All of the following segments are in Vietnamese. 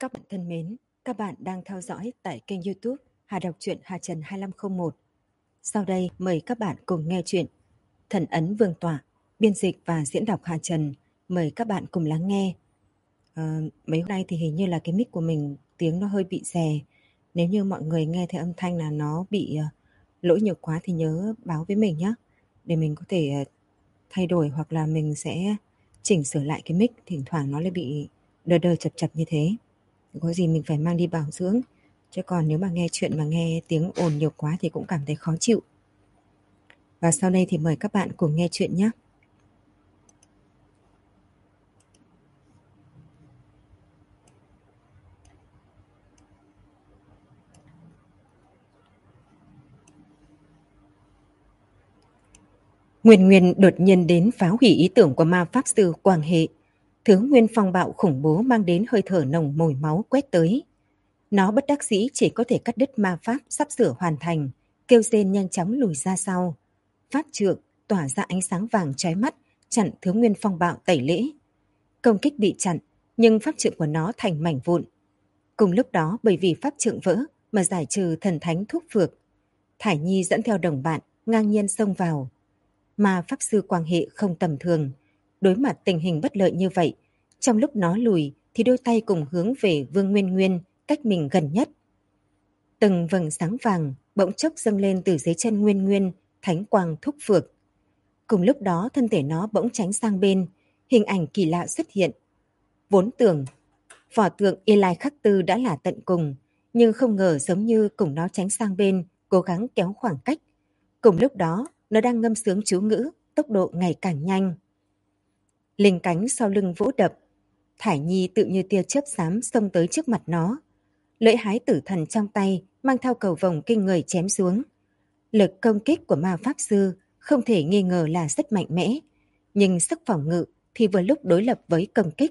Các bạn thân mến, các bạn đang theo dõi tại kênh YouTube Hà Đọc truyện Hà Trần 2501. Sau đây mời các bạn cùng nghe chuyện Thần ấn Vương tọa, biên dịch và diễn đọc Hà Trần. Mời các bạn cùng lắng nghe. Mấy hôm nay thì hình như là cái mic của mình tiếng nó hơi bị rè. Nếu như mọi người nghe thấy âm thanh là nó bị lỗi nhiều quá thì nhớ báo với mình nhé, để mình có thể thay đổi hoặc là mình sẽ chỉnh sửa lại cái mic. Thỉnh thoảng nó lại bị đờ đờ chập chập như thế. Có gì mình phải mang đi bảo dưỡng. Chứ còn nếu mà nghe chuyện mà nghe tiếng ồn nhiều quá thì cũng cảm thấy khó chịu. Và sau đây thì mời các bạn cùng nghe chuyện nhé. Nguyên Nguyên đột nhiên đến phá hủy ý tưởng của ma pháp sư Quang Hệ. Thứ nguyên phong bạo khủng bố mang đến hơi thở nồng mùi máu quét tới. Nó bất đắc dĩ chỉ có thể cắt đứt ma pháp sắp sửa hoàn thành, kêu rên nhanh chóng lùi ra sau. Pháp trượng tỏa ra ánh sáng vàng chói mắt, chặn thứ nguyên phong bạo tẩy lễ. Công kích bị chặn, nhưng pháp trượng của nó thành mảnh vụn. Cùng lúc đó bởi vì pháp trượng vỡ mà giải trừ thần thánh thuốc phược. Thải Nhi dẫn theo đồng bạn ngang nhiên xông vào. Mà pháp sư Quang Hệ không tầm thường. Đối mặt tình hình bất lợi như vậy, trong lúc nó lùi thì đôi tay cùng hướng về Vương Nguyên Nguyên cách mình gần nhất. Từng vầng sáng vàng bỗng chốc dâng lên từ dưới chân Nguyên Nguyên, thánh quang thúc phược. Cùng lúc đó thân thể nó bỗng tránh sang bên, hình ảnh kỳ lạ xuất hiện. Vốn tưởng vỏ tượng Y Lai Khắc Tư đã là tận cùng, nhưng không ngờ giống như cùng nó tránh sang bên, cố gắng kéo khoảng cách. Cùng lúc đó, nó đang ngâm sướng chú ngữ, tốc độ ngày càng nhanh. Linh cánh sau lưng vỗ đập, Thải Nhi tự như tia chớp xám xông tới trước mặt nó. Lưỡi hái tử thần trong tay mang theo cầu vồng kinh người chém xuống. Lực công kích của ma pháp sư không thể nghi ngờ là rất mạnh mẽ, nhưng sức phòng ngự thì vừa lúc đối lập với công kích.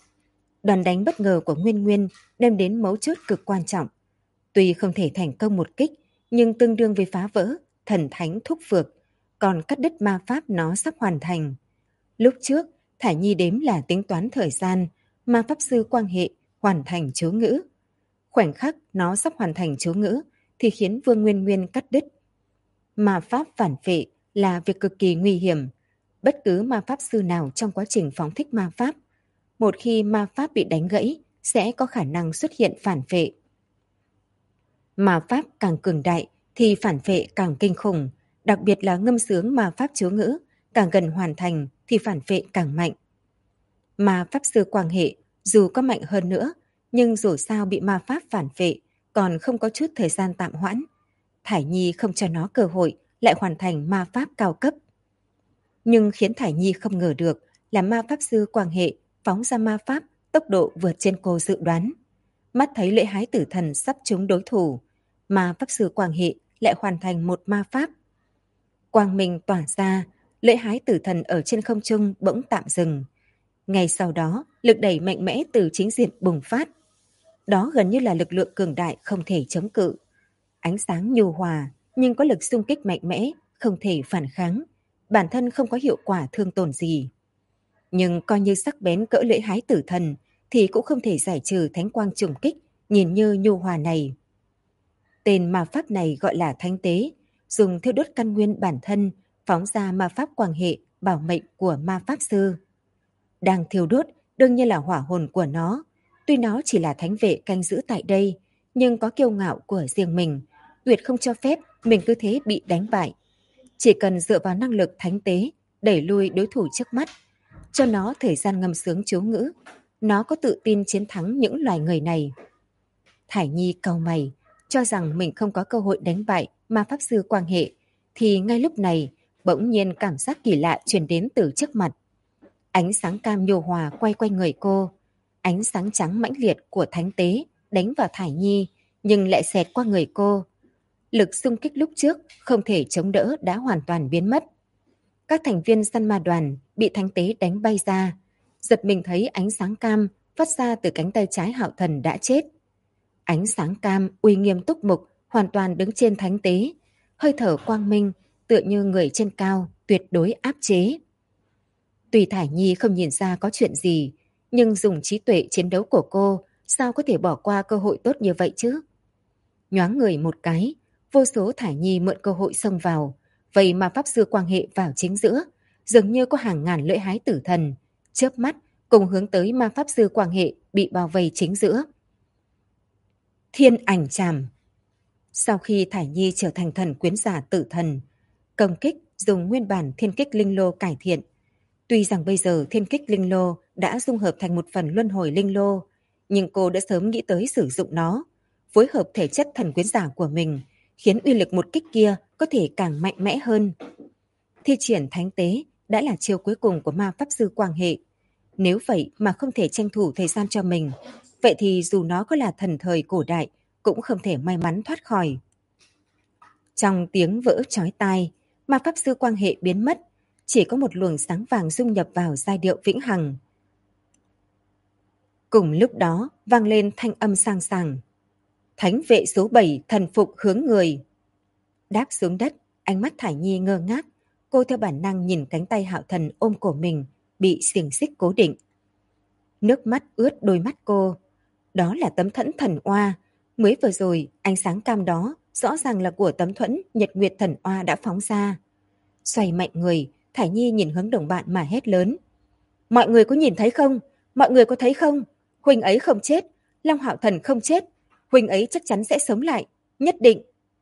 Đòn đánh bất ngờ của Nguyên Nguyên đem đến mấu chốt cực quan trọng. Tuy không thể thành công một kích, nhưng tương đương với phá vỡ thần thánh thúc phược, còn cắt đứt ma pháp nó sắp hoàn thành. Lúc trước, Thải Nhi đếm là tính toán thời gian, ma pháp sư Quang Hệ hoàn thành chú ngữ. Khoảnh khắc nó sắp hoàn thành chú ngữ thì khiến Vương Nguyên Nguyên cắt đứt. Ma pháp phản vệ là việc cực kỳ nguy hiểm. Bất cứ ma pháp sư nào trong quá trình phóng thích ma pháp, một khi ma pháp bị đánh gãy sẽ có khả năng xuất hiện phản vệ. Ma pháp càng cường đại thì phản vệ càng kinh khủng, đặc biệt là ngâm sướng ma pháp chú ngữ, càng gần hoàn thành thì phản vệ càng mạnh. Ma pháp sư Quang Hệ dù có mạnh hơn nữa, nhưng dù sao bị ma pháp phản vệ, còn không có chút thời gian tạm hoãn. Thải Nhi không cho nó cơ hội lại hoàn thành ma pháp cao cấp. Nhưng khiến Thải Nhi không ngờ được là ma pháp sư Quang Hệ phóng ra ma pháp tốc độ vượt trên cô dự đoán. Mắt thấy lưỡi hái tử thần sắp trúng đối thủ, ma pháp sư Quang Hệ lại hoàn thành một ma pháp. Quang minh tỏa ra, lưỡi hái tử thần ở trên không trung bỗng tạm dừng. Ngay sau đó, lực đẩy mạnh mẽ từ chính diện bùng phát. Đó gần như là lực lượng cường đại không thể chống cự. Ánh sáng nhu hòa, nhưng có lực xung kích mạnh mẽ, không thể phản kháng. Bản thân không có hiệu quả thương tổn gì. Nhưng coi như sắc bén cỡ lưỡi hái tử thần, thì cũng không thể giải trừ thánh quang trùng kích, nhìn như nhu hòa này. Tên ma pháp này gọi là thánh tế, dùng thiêu đốt căn nguyên bản thân, phóng ra ma pháp Quang Hệ, bảo mệnh của ma pháp sư. Đang thiêu đốt đương nhiên là hỏa hồn của nó. Tuy nó chỉ là thánh vệ canh giữ tại đây, nhưng có kiêu ngạo của riêng mình, tuyệt không cho phép mình cứ thế bị đánh bại. Chỉ cần dựa vào năng lực thánh tế, đẩy lui đối thủ trước mắt, cho nó thời gian ngâm sướng chú ngữ, nó có tự tin chiến thắng những loài người này. Thải Nhi cau mày, cho rằng mình không có cơ hội đánh bại ma pháp sư Quang Hệ, thì ngay lúc này bỗng nhiên cảm giác kỳ lạ truyền đến từ trước mặt. Ánh sáng cam nhô hòa quay quanh người cô, ánh sáng trắng mãnh liệt của thánh tế đánh vào Thải Nhi, nhưng lại xẹt qua người cô. Lực xung kích lúc trước không thể chống đỡ đã hoàn toàn biến mất. Các thành viên săn ma đoàn bị thánh tế đánh bay ra, giật mình thấy ánh sáng cam phát ra từ cánh tay trái Hạo Thần đã chết. Ánh sáng cam uy nghiêm túc mục hoàn toàn đứng trên thánh tế, hơi thở quang minh tựa như người trên cao tuyệt đối áp chế. Tuy Thải Nhi không nhìn ra có chuyện gì, nhưng dùng trí tuệ chiến đấu của cô sao có thể bỏ qua cơ hội tốt như vậy chứ? Nhoáng người một cái, vô số thải nhi mượn cơ hội xông vào, vậy mà pháp sư quan hệ vào chính giữa, dường như có hàng ngàn lưỡi hái tử thần, chớp mắt cùng hướng tới ma pháp sư quan hệ bị bao vây chính giữa. Thiên ảnh trảm. Sau khi thải nhi trở thành thần quyến giả tử thần, công kích dùng nguyên bản thiên kích linh lô cải thiện. Tuy rằng bây giờ thiên kích linh lô đã dung hợp thành một phần luân hồi linh lô, nhưng cô đã sớm nghĩ tới sử dụng nó, phối hợp thể chất thần quyến giả của mình, khiến uy lực một kích kia có thể càng mạnh mẽ hơn. Thi triển thánh tế đã là chiêu cuối cùng của ma pháp sư quan hệ. Nếu vậy mà không thể tranh thủ thời gian cho mình, vậy thì dù nó có là thần thời cổ đại, cũng không thể may mắn thoát khỏi. Trong tiếng vỡ chói tai, ma pháp sư quan hệ biến mất, chỉ có một luồng sáng vàng dung nhập vào giai điệu vĩnh hằng. Cùng lúc đó vang lên thanh âm sang sảng. Thánh vệ số 7 thần phục hướng người. Đáp xuống đất, ánh mắt Thải Nhi ngơ ngác, cô theo bản năng nhìn cánh tay Hạo Thần ôm cổ mình, bị xiềng xích cố định. Nước mắt ướt đôi mắt cô. Đó là tấm thuẫn thần oa, mới vừa rồi ánh sáng cam đó rõ ràng là của tấm thuẫn Nhật Nguyệt thần oa đã phóng ra. Xoay mạnh người, Thải Nhi nhìn hướng đồng bạn mà hét lớn. Mọi người có nhìn thấy không? Mọi người có thấy không? Huynh ấy không chết, Long Hạo Thần không chết, huynh ấy chắc chắn sẽ sống lại, nhất định.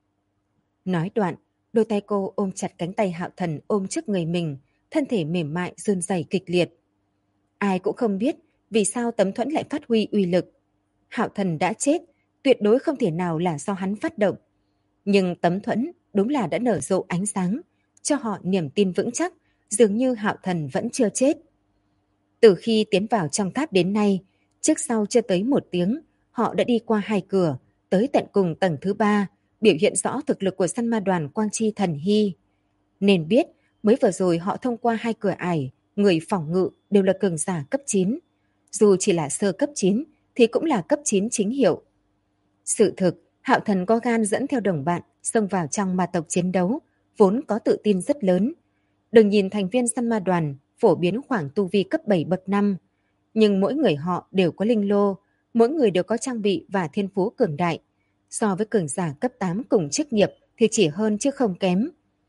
Nói đoạn, đôi tay cô ôm chặt cánh tay Hạo Thần ôm trước người mình, thân thể mềm mại run rẩy kịch liệt. Ai cũng không biết vì sao tấm thuẫn lại phát huy uy lực. Hạo Thần đã chết, tuyệt đối không thể nào là do hắn phát động. Nhưng tấm thuẫn đúng là đã nở rộ ánh sáng, cho họ niềm tin vững chắc, dường như Hạo Thần vẫn chưa chết. Từ khi tiến vào trong tháp đến nay, trước sau chưa tới 1 tiếng, họ đã đi qua 2 cửa, tới tận cùng tầng thứ 3, biểu hiện rõ thực lực của săn ma đoàn Quang Chi Thần Hy. Nên biết, mới vừa rồi họ thông qua 2 cửa ải, người phòng ngự đều là cường giả cấp 9. Dù chỉ là sơ cấp 9, thì cũng là cấp 9 chính hiệu. Sự thực, Hạo Thần có gan dẫn theo đồng bạn xông vào trong ma tộc chiến đấu, vốn có tự tin rất lớn. Đừng nhìn thành viên săn ma đoàn phổ biến khoảng tu vi cấp 7 bậc 5, nhưng mỗi người họ đều có linh lô, mỗi người đều có trang bị và thiên phú cường đại. So với cường giả cấp 8 cùng chức nghiệp thì chỉ hơn chứ không kém.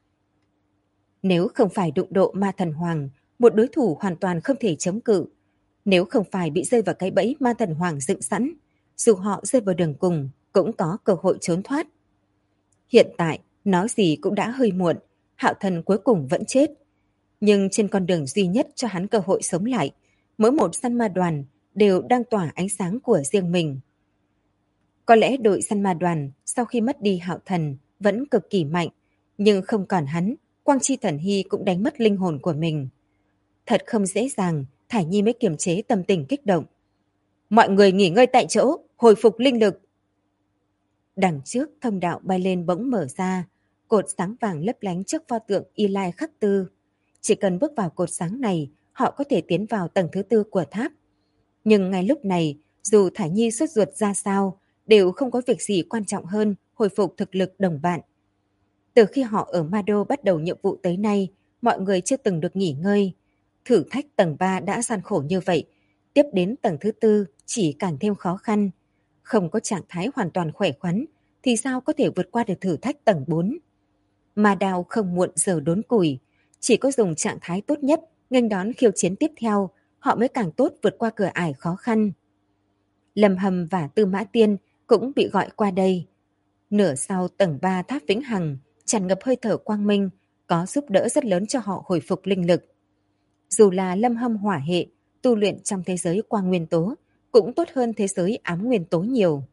Nếu không phải đụng độ ma thần hoàng, một đối thủ hoàn toàn không thể chống cự. Nếu không phải bị rơi vào cái bẫy ma thần hoàng dựng sẵn, dù họ rơi vào đường cùng cũng có cơ hội trốn thoát. Hiện tại, nói gì cũng đã hơi muộn, Hạo Thần cuối cùng vẫn chết. Nhưng trên con đường duy nhất cho hắn cơ hội sống lại, mỗi một săn ma đoàn đều đang tỏa ánh sáng của riêng mình. Có lẽ đội săn ma đoàn sau khi mất đi Hạo Thần vẫn cực kỳ mạnh, nhưng không còn hắn, Quang Chi Thần Hy cũng đánh mất linh hồn của mình. Thật không dễ dàng, Thải Nhi mới kiềm chế tâm tình kích động. Mọi người nghỉ ngơi tại chỗ, hồi phục linh lực. Đằng trước thông đạo bay lên bỗng mở ra, cột sáng vàng lấp lánh trước pho tượng Y Lai Khắc Tư. Chỉ cần bước vào cột sáng này, họ có thể tiến vào tầng thứ 4 của tháp. Nhưng ngay lúc này, dù Thải Nhi sốt ruột ra sao, đều không có việc gì quan trọng hơn hồi phục thực lực đồng bạn. Từ khi họ ở Ma Đô bắt đầu nhiệm vụ tới nay, mọi người chưa từng được nghỉ ngơi. Thử thách tầng 3 đã gian khổ như vậy, tiếp đến tầng thứ 4 chỉ càng thêm khó khăn. Không có trạng thái hoàn toàn khỏe khoắn, thì sao có thể vượt qua được thử thách tầng 4? Ma Đao không muộn giờ đốn củi, chỉ có dùng trạng thái tốt nhất nghênh đón khiêu chiến tiếp theo, họ mới càng tốt vượt qua cửa ải khó khăn. Lâm Hầm và Tư Mã Tiên cũng bị gọi qua đây. Nửa sau tầng 3 tháp Vĩnh Hằng tràn ngập hơi thở quang minh, có giúp đỡ rất lớn cho họ hồi phục linh lực. Dù là Lâm Hâm hỏa hệ, tu luyện trong thế giới quang nguyên tố, cũng tốt hơn thế giới ám nguyên tố nhiều.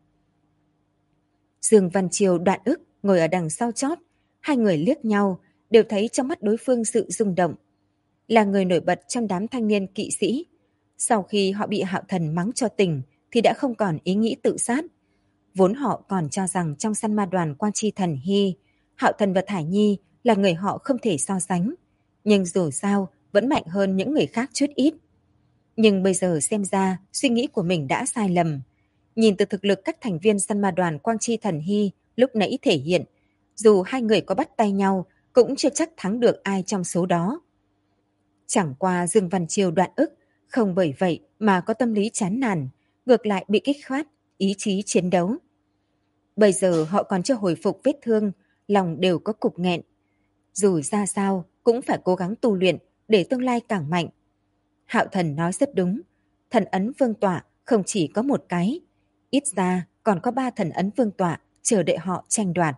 Dương Văn Triều Đoạn Ức ngồi ở đằng sau chót, hai người liếc nhau, đều thấy trong mắt đối phương sự rung động. Là người nổi bật trong đám thanh niên kỵ sĩ. Sau khi họ bị Hạo Thần mắng cho tỉnh, thì đã không còn ý nghĩ tự sát. Vốn họ còn cho rằng trong săn ma đoàn Quang Chi Thần Hy, Hạo Thần và Thải Nhi là người họ không thể so sánh. Nhưng dù sao, vẫn mạnh hơn những người khác chút ít. Nhưng bây giờ xem ra, suy nghĩ của mình đã sai lầm. Nhìn từ thực lực các thành viên săn ma đoàn Quang Chi Thần Hy lúc nãy thể hiện, dù hai người có bắt tay nhau, cũng chưa chắc thắng được ai trong số đó. Chẳng qua Dương Văn Triều Đoạn Ức, không bởi vậy mà có tâm lý chán nản, ngược lại bị kích phát ý chí chiến đấu. Bây giờ họ còn chưa hồi phục vết thương, lòng đều có cục nghẹn. Dù ra sao cũng phải cố gắng tu luyện để tương lai càng mạnh. Hạo Thần nói rất đúng, thần ấn vương tọa không chỉ có một cái, ít ra còn có 3 thần ấn vương tọa chờ đợi họ tranh đoạt.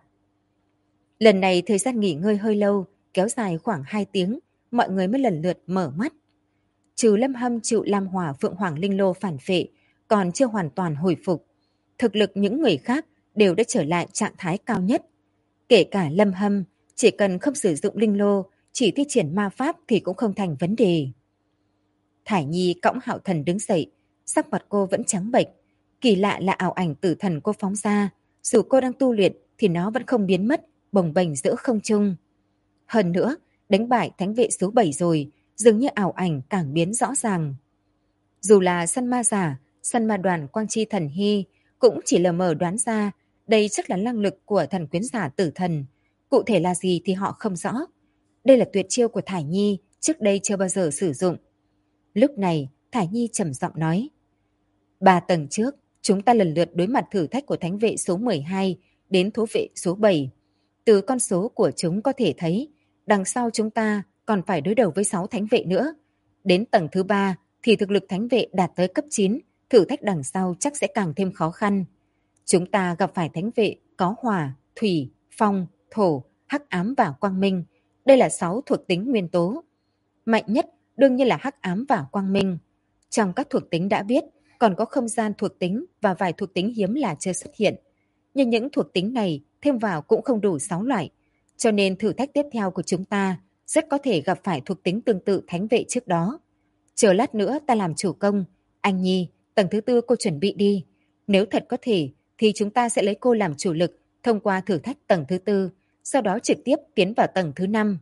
Lần này thời gian nghỉ ngơi hơi lâu, kéo dài khoảng 2 tiếng, mọi người mới lần lượt mở mắt. Trừ Lâm Hâm chịu Lam Hỏa Phượng Hoàng Linh Lô phản phệ, còn chưa hoàn toàn hồi phục. Thực lực những người khác đều đã trở lại trạng thái cao nhất. Kể cả Lâm Hâm, chỉ cần không sử dụng Linh Lô, chỉ thi triển ma pháp thì cũng không thành vấn đề. Thải Nhi cõng Hạo Thần đứng dậy, sắc mặt cô vẫn trắng bệch. Kỳ lạ là ảo ảnh tử thần cô phóng ra, dù cô đang tu luyện thì nó vẫn không biến mất, bồng bềnh giữa không trung. Hơn nữa, đánh bại thánh vệ số 7 rồi, dường như ảo ảnh càng biến rõ ràng. Dù là săn ma giả, săn ma đoàn Quang Chi Thần Hy cũng chỉ lờ mờ đoán ra đây chắc là năng lực của thần quyến giả tử thần. Cụ thể là gì thì họ không rõ. Đây là tuyệt chiêu của Thải Nhi, trước đây chưa bao giờ sử dụng. Lúc này, Thải Nhi trầm giọng nói. 3 tầng trước, chúng ta lần lượt đối mặt thử thách của thánh vệ số 12 đến thú vệ số 7. Từ con số của chúng có thể thấy, đằng sau chúng ta còn phải đối đầu với 6 thánh vệ nữa. Đến tầng thứ 3 thì thực lực thánh vệ đạt tới cấp 9, thử thách đằng sau chắc sẽ càng thêm khó khăn. Chúng ta gặp phải thánh vệ có hỏa, thủy, phong, thổ, hắc ám và quang minh. Đây là 6 thuộc tính nguyên tố. Mạnh nhất đương nhiên là hắc ám và quang minh. Trong các thuộc tính đã biết, còn có không gian thuộc tính và vài thuộc tính hiếm là chưa xuất hiện. Nhưng những thuộc tính này thêm vào cũng không đủ 6 loại. Cho nên thử thách tiếp theo của chúng ta rất có thể gặp phải thuộc tính tương tự thánh vệ trước đó. Chờ lát nữa ta làm chủ công. Anh Nhi, tầng thứ 4 cô chuẩn bị đi. Nếu thật có thể thì chúng ta sẽ lấy cô làm chủ lực thông qua thử thách tầng thứ 4, sau đó trực tiếp tiến vào tầng thứ 5.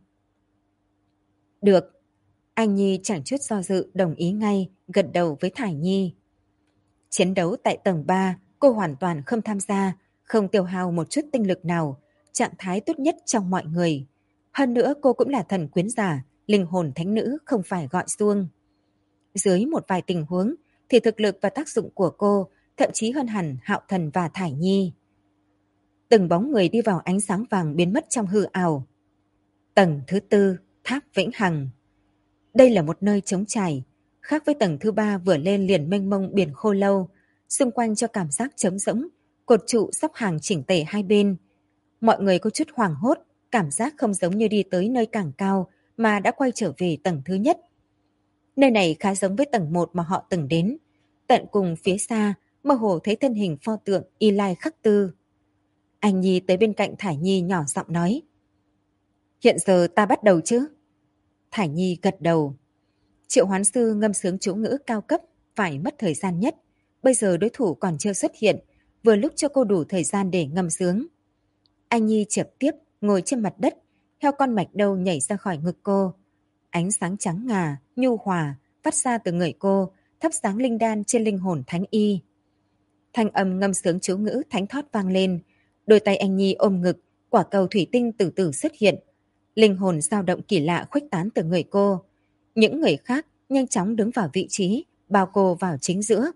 Được. Anh Nhi chẳng chút do dự đồng ý ngay, gật đầu với Thải Nhi. Chiến đấu tại tầng 3, cô hoàn toàn không tham gia, không tiêu hao một chút tinh lực nào, trạng thái tốt nhất trong mọi người. Hơn nữa cô cũng là thần quyến giả, linh hồn thánh nữ không phải gọi xuông. Dưới một vài tình huống thì thực lực và tác dụng của cô thậm chí hơn hẳn Hạo Thần và Thải Nhi. Từng bóng người đi vào ánh sáng vàng biến mất trong hư ảo. Tầng thứ 4, tháp Vĩnh Hằng. Đây là một nơi trống trải, khác với tầng thứ 3 vừa lên liền mênh mông biển khô lâu, xung quanh cho cảm giác trống rỗng, cột trụ sắp hàng chỉnh tề hai bên. Mọi người có chút hoảng hốt, cảm giác không giống như đi tới nơi càng cao mà đã quay trở về tầng thứ nhất. Nơi này khá giống với tầng 1 mà họ từng đến. Tận cùng phía xa, mơ hồ thấy thân hình pho tượng Y Lai Khắc Tư. Anh Nhi tới bên cạnh Thải Nhi nhỏ giọng nói. Hiện giờ ta bắt đầu chứ? Thải Nhi gật đầu. Triệu hoán sư ngâm sướng chú ngữ cao cấp phải mất thời gian nhất. Bây giờ đối thủ còn chưa xuất hiện, vừa lúc cho cô đủ thời gian để ngâm sướng. Anh Nhi chợp tiếp, ngồi trên mặt đất, theo con mạch đâu nhảy ra khỏi ngực cô. Ánh sáng trắng ngà, nhu hòa, phát ra từ người cô, thắp sáng linh đan trên linh hồn thánh y. Thanh âm ngâm sướng chú ngữ thánh thót vang lên, đôi tay anh Nhi ôm ngực, quả cầu thủy tinh từ từ xuất hiện. Linh hồn dao động kỳ lạ khuếch tán từ người cô. Những người khác nhanh chóng đứng vào vị trí, bao cô vào chính giữa.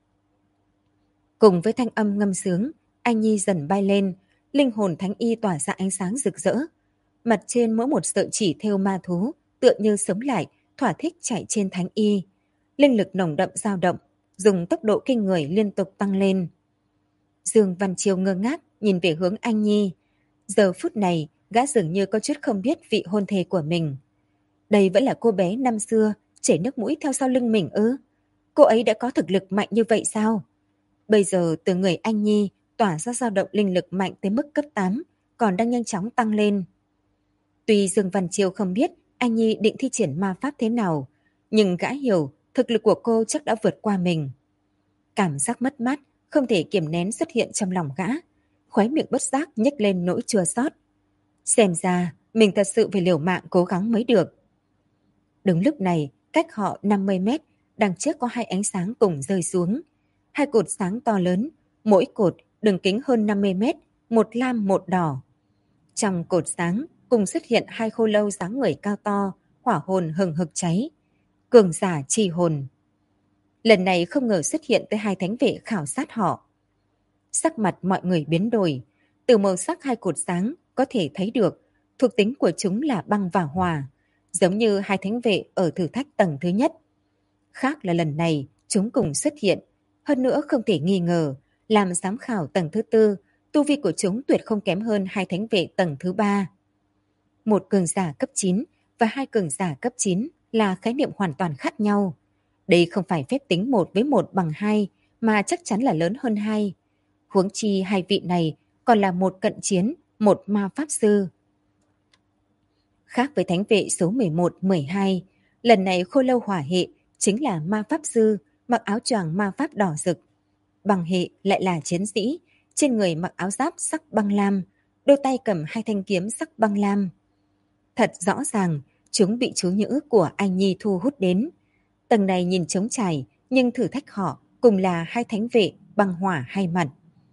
Cùng với thanh âm ngâm sướng, anh Nhi dần bay lên, linh hồn thánh y tỏa ra ánh sáng rực rỡ. Mặt trên mỗi một sợi chỉ thêu ma thú, tựa như sống lại, thỏa thích chạy trên thánh y. Linh lực nồng đậm dao động, dùng tốc độ kinh người liên tục tăng lên. Dương Văn Chiêu ngơ ngác nhìn về hướng anh Nhi. Giờ phút này, gã dường như có chút không biết vị hôn thê của mình. Đây vẫn là cô bé năm xưa, chảy nước mũi theo sau lưng mình ư? Cô ấy đã có thực lực mạnh như vậy sao? Bây giờ từ người anh Nhi tỏa ra dao động linh lực mạnh tới mức cấp 8, còn đang nhanh chóng tăng lên. Tuy Dương Văn Chiêu không biết anh Nhi định thi triển ma pháp thế nào, nhưng gã hiểu thực lực của cô chắc đã vượt qua mình. Cảm giác mất mát, không thể kiềm nén xuất hiện trong lòng gã. Khóe miệng bất giác nhếch lên nỗi chua xót. Xem ra, mình thật sự phải liều mạng cố gắng mới được. Đúng lúc này, cách họ 50 mét, đằng trước có 2 ánh sáng cùng rơi xuống. 2 cột sáng to lớn, mỗi cột đường kính hơn 50 mét, một lam một đỏ. Trong cột sáng cùng xuất hiện 2 khô lâu dáng người cao to, hỏa hồn hừng hực cháy. Cường giả trì hồn. Lần này không ngờ xuất hiện tới 2 thánh vệ khảo sát họ. Sắc mặt mọi người biến đổi, từ màu sắc 2 cột sáng có thể thấy được thuộc tính của chúng là băng và hỏa, giống như 2 thánh vệ ở thử thách tầng thứ nhất. Khác là lần này chúng cùng xuất hiện, hơn nữa không thể nghi ngờ, làm giám khảo tầng thứ tư, tu vi của chúng tuyệt không kém hơn 2 thánh vệ tầng thứ ba. Một cường giả cấp 9 và 2 cường giả cấp 9 là khái niệm hoàn toàn khác nhau. Đây không phải phép tính 1 với 1 bằng 2, mà chắc chắn là lớn hơn 2. Huống chi 2 vị này còn là một cận chiến, một ma pháp sư. Khác với thánh vệ số 11, 12, lần này khô lâu hỏa hệ chính là ma pháp sư mặc áo choàng ma pháp đỏ rực. Bằng hệ lại là chiến sĩ, trên người mặc áo giáp sắc băng lam, đôi tay cầm 2 thanh kiếm sắc băng lam. Thật rõ ràng, chúng bị chú nhữ của Anh Nhi thu hút đến. Tầng này nhìn trống trải, nhưng thử thách họ cùng là 2 thánh vệ băng hỏa hai mặt.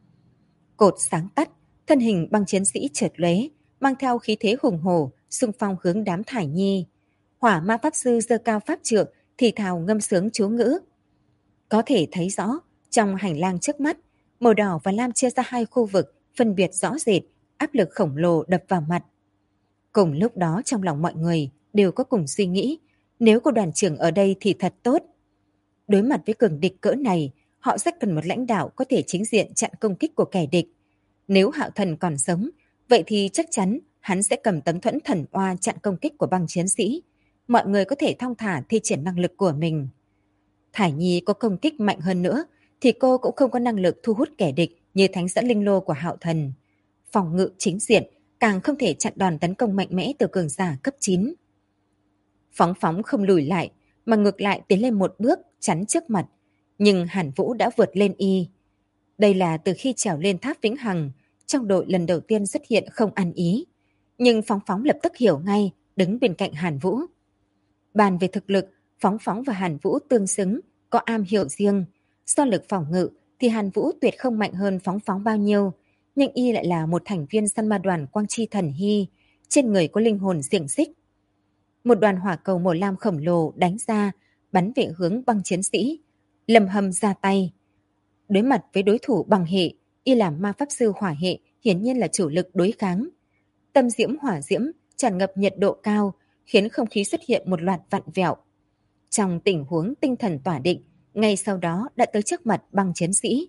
Cột sáng tắt, thân hình băng chiến sĩ chợt lóe, mang theo khí thế hùng hổ, xung phong hướng đám Thải Nhi. Hỏa ma pháp sư giơ cao pháp trượng, thì thào ngâm sướng chú ngữ. Có thể thấy rõ, trong hành lang trước mắt, màu đỏ và lam chia ra 2 khu vực, phân biệt rõ rệt, áp lực khổng lồ đập vào mặt. Cùng lúc đó trong lòng mọi người đều có cùng suy nghĩ, nếu có đoàn trưởng ở đây thì thật tốt. Đối mặt với cường địch cỡ này, họ rất cần một lãnh đạo có thể chính diện chặn công kích của kẻ địch. Nếu Hạo Thần còn sống, vậy thì chắc chắn hắn sẽ cầm tấm thuẫn thần oa chặn công kích của băng chiến sĩ. Mọi người có thể thong thả thi triển năng lực của mình. Thải Nhi có công kích mạnh hơn nữa, thì cô cũng không có năng lực thu hút kẻ địch như thánh dẫn linh lô của Hạo Thần. Phòng ngự chính diện, càng không thể chặn đòn tấn công mạnh mẽ từ cường giả cấp 9. Phóng phóng không lùi lại, mà ngược lại tiến lên một bước, chắn trước mặt. Nhưng Hàn Vũ đã vượt lên y. Đây là từ khi trèo lên tháp Vĩnh Hằng, trong đội lần đầu tiên xuất hiện không ăn ý. Nhưng Phóng Phóng lập tức hiểu ngay, đứng bên cạnh Hàn Vũ. Bàn về thực lực, Phóng Phóng và Hàn Vũ tương xứng, có am hiểu riêng. So lực phòng ngự thì Hàn Vũ tuyệt không mạnh hơn Phóng Phóng bao nhiêu, nhưng y lại là một thành viên săn ma đoàn Quang Chi Thần Hy, trên người có linh hồn xiềng xích. Một đoàn hỏa cầu màu lam khổng lồ đánh ra, bắn về hướng băng chiến sĩ. Lâm Hâm ra tay. Đối mặt với đối thủ bằng hệ, y làm ma pháp sư hỏa hệ hiển nhiên là chủ lực đối kháng. Tâm diễm hỏa diễm tràn ngập nhiệt độ cao, khiến không khí xuất hiện một loạt vặn vẹo. Trong tình huống tinh thần tỏa định, ngay sau đó đã tới trước mặt băng chiến sĩ.